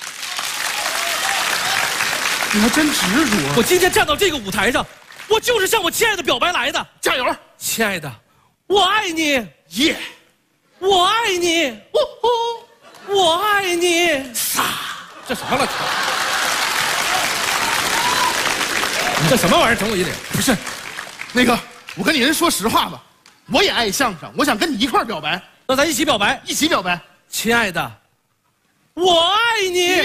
还真执着。 我今天站到这个舞台上，我就是向我亲爱的表白来的。 加油， 亲爱的，我爱你。 耶！ 我爱你。我爱你。 撒，这什么了？ 你这什么玩意儿整我一脸？ 不是，那个，我跟你人说实话吧，我也爱相声，我想跟你一块儿表白。 那咱一起表白， 一起表白。 亲爱的，我爱你。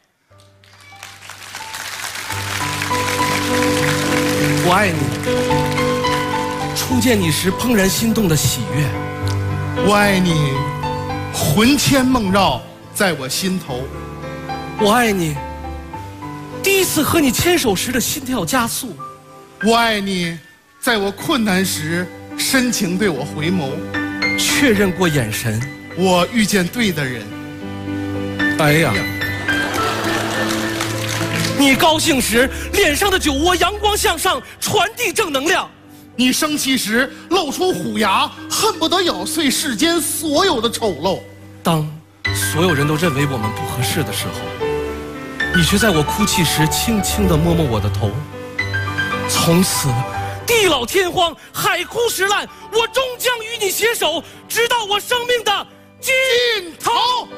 我爱你，初见你时怦然心动的喜悦。 我爱你，魂牵梦绕在我心头。 我爱你，第一次和你牵手时的心跳加速。 我爱你，在我困难时深情对我回眸。 确认过眼神， 我遇见对的人。 哎呀，你高兴时脸上的酒窝阳光向上，传递正能量。 你生气时露出虎牙，恨不得咬碎世间所有的丑陋。 当所有人都认为我们不合适的时候，你却在我哭泣时轻轻地摸摸我的头。从此地老天荒，海枯石烂，我终将与你携手，直到我生命的尽头。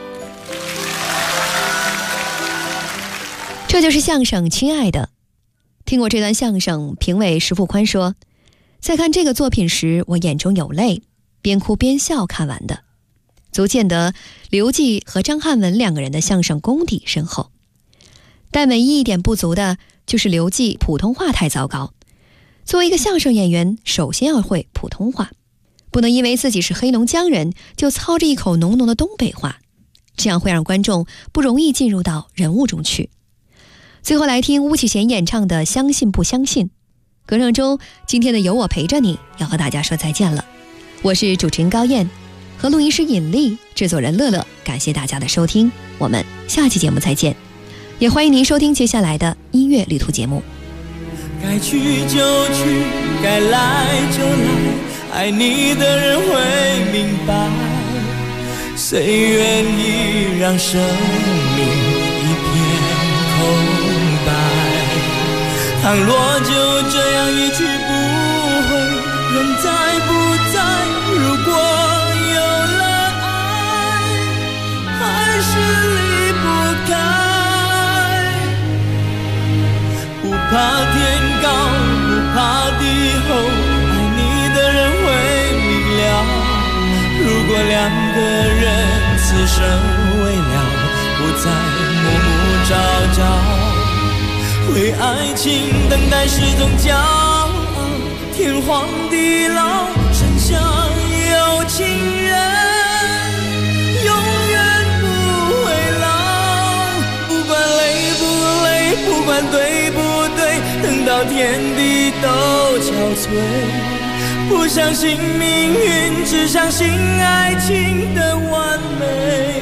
这就是相声《亲爱的》。听过这段相声，评委石富宽说，在看这个作品时，我眼中有泪，边哭边笑看完的，足见得刘季和张汉文2个人的相声功底深厚。但唯一一点不足的就是刘季普通话太糟糕。作为一个相声演员，首先要会普通话，不能因为自己是黑龙江人就操着一口浓浓的东北话，这样会让观众不容易进入到人物中去。最后来听巫启贤演唱的《相信不相信》。隔上周，今天的有我陪着你要和大家说再见了。我是主持人高燕，和录音师尹丽，制作人乐乐，感谢大家的收听，我们下期节目再见。也欢迎您收听接下来的音乐旅途节目。 该去就去，该来就来，爱你的人会明白，谁愿意让生命一片空白？倘若就这样一去不回，人在不在？如果有了爱，还是离不开。不怕天高，不怕地厚，爱你的人会明了。如果2个人此生未了，不再暮暮朝朝，为爱情等待是种骄傲。天荒地老，山下有情人，永远不会老。不管累不累，不管对不对，等到天地都憔悴。不相信命运，只相信爱情的完美。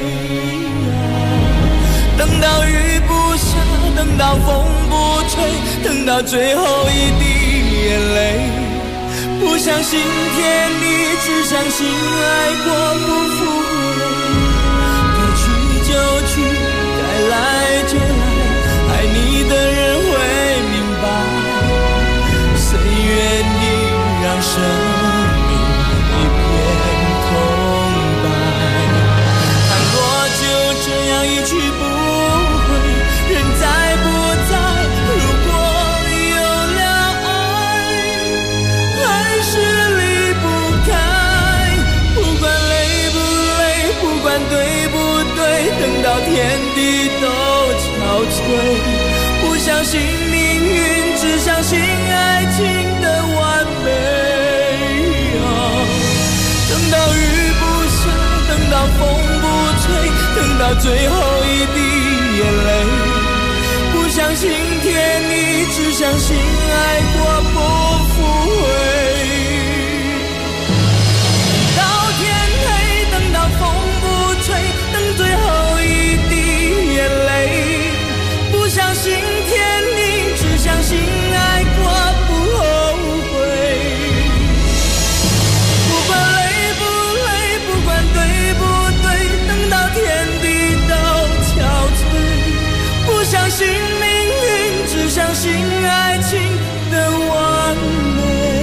等到雨不下，等到风不吹，等到最后一滴眼泪。不相信天理，只相信爱过不负累。该去就去，该来就来，爱你的人会明白，谁愿意让生命一片空白？倘若就这样一去不回，人在不在？如果有了爱，还是离不开。不管累不累，不管对不对，等到天地都悔，不相信命运，只相信爱情的完美。等到雨不下，等到风不吹，等到最后一滴眼泪，不相信天意，只相信爱过不复回。到天黑，等到风不吹，等最后一滴眼泪，不相信天意，只相信爱过不后悔。不管累不累，不管对不对，等到天地都憔悴，不相信命运，只相信爱情的完美。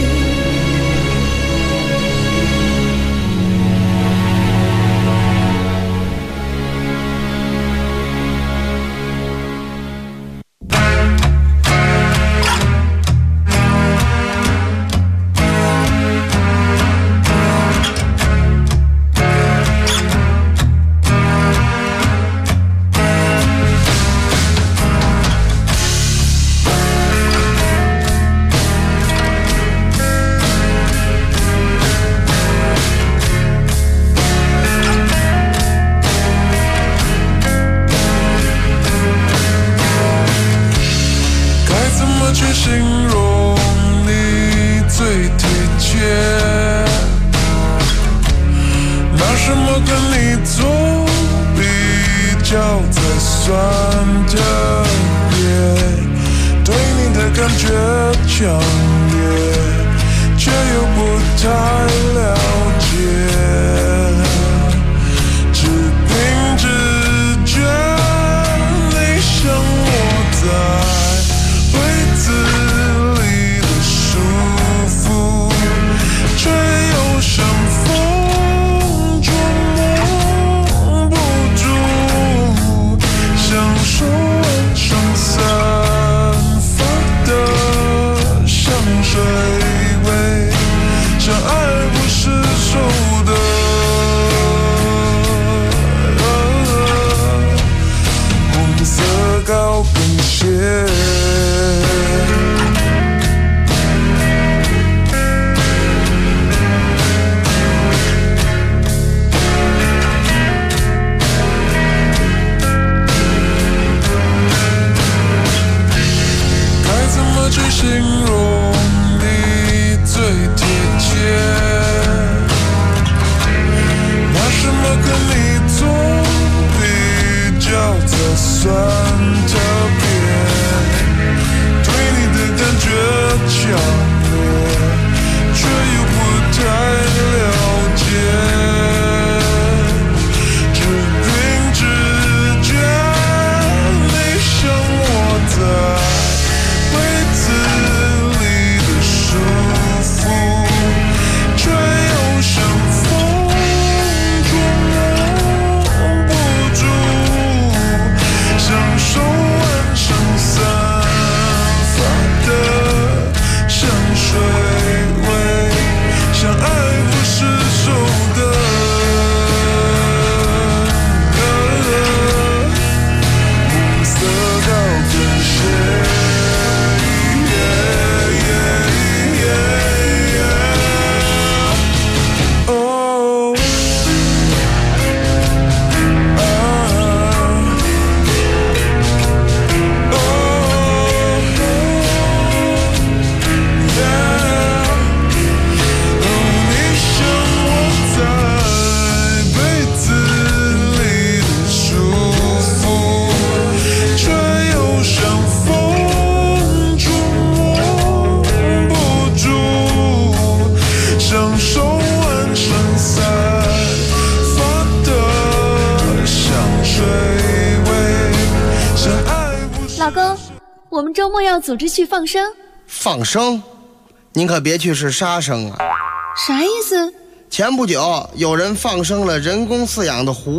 老公，我们周末要组织去放生。 放生？您可别去是杀生啊！ 啥意思？ 前不久有人放生了人工饲养的狐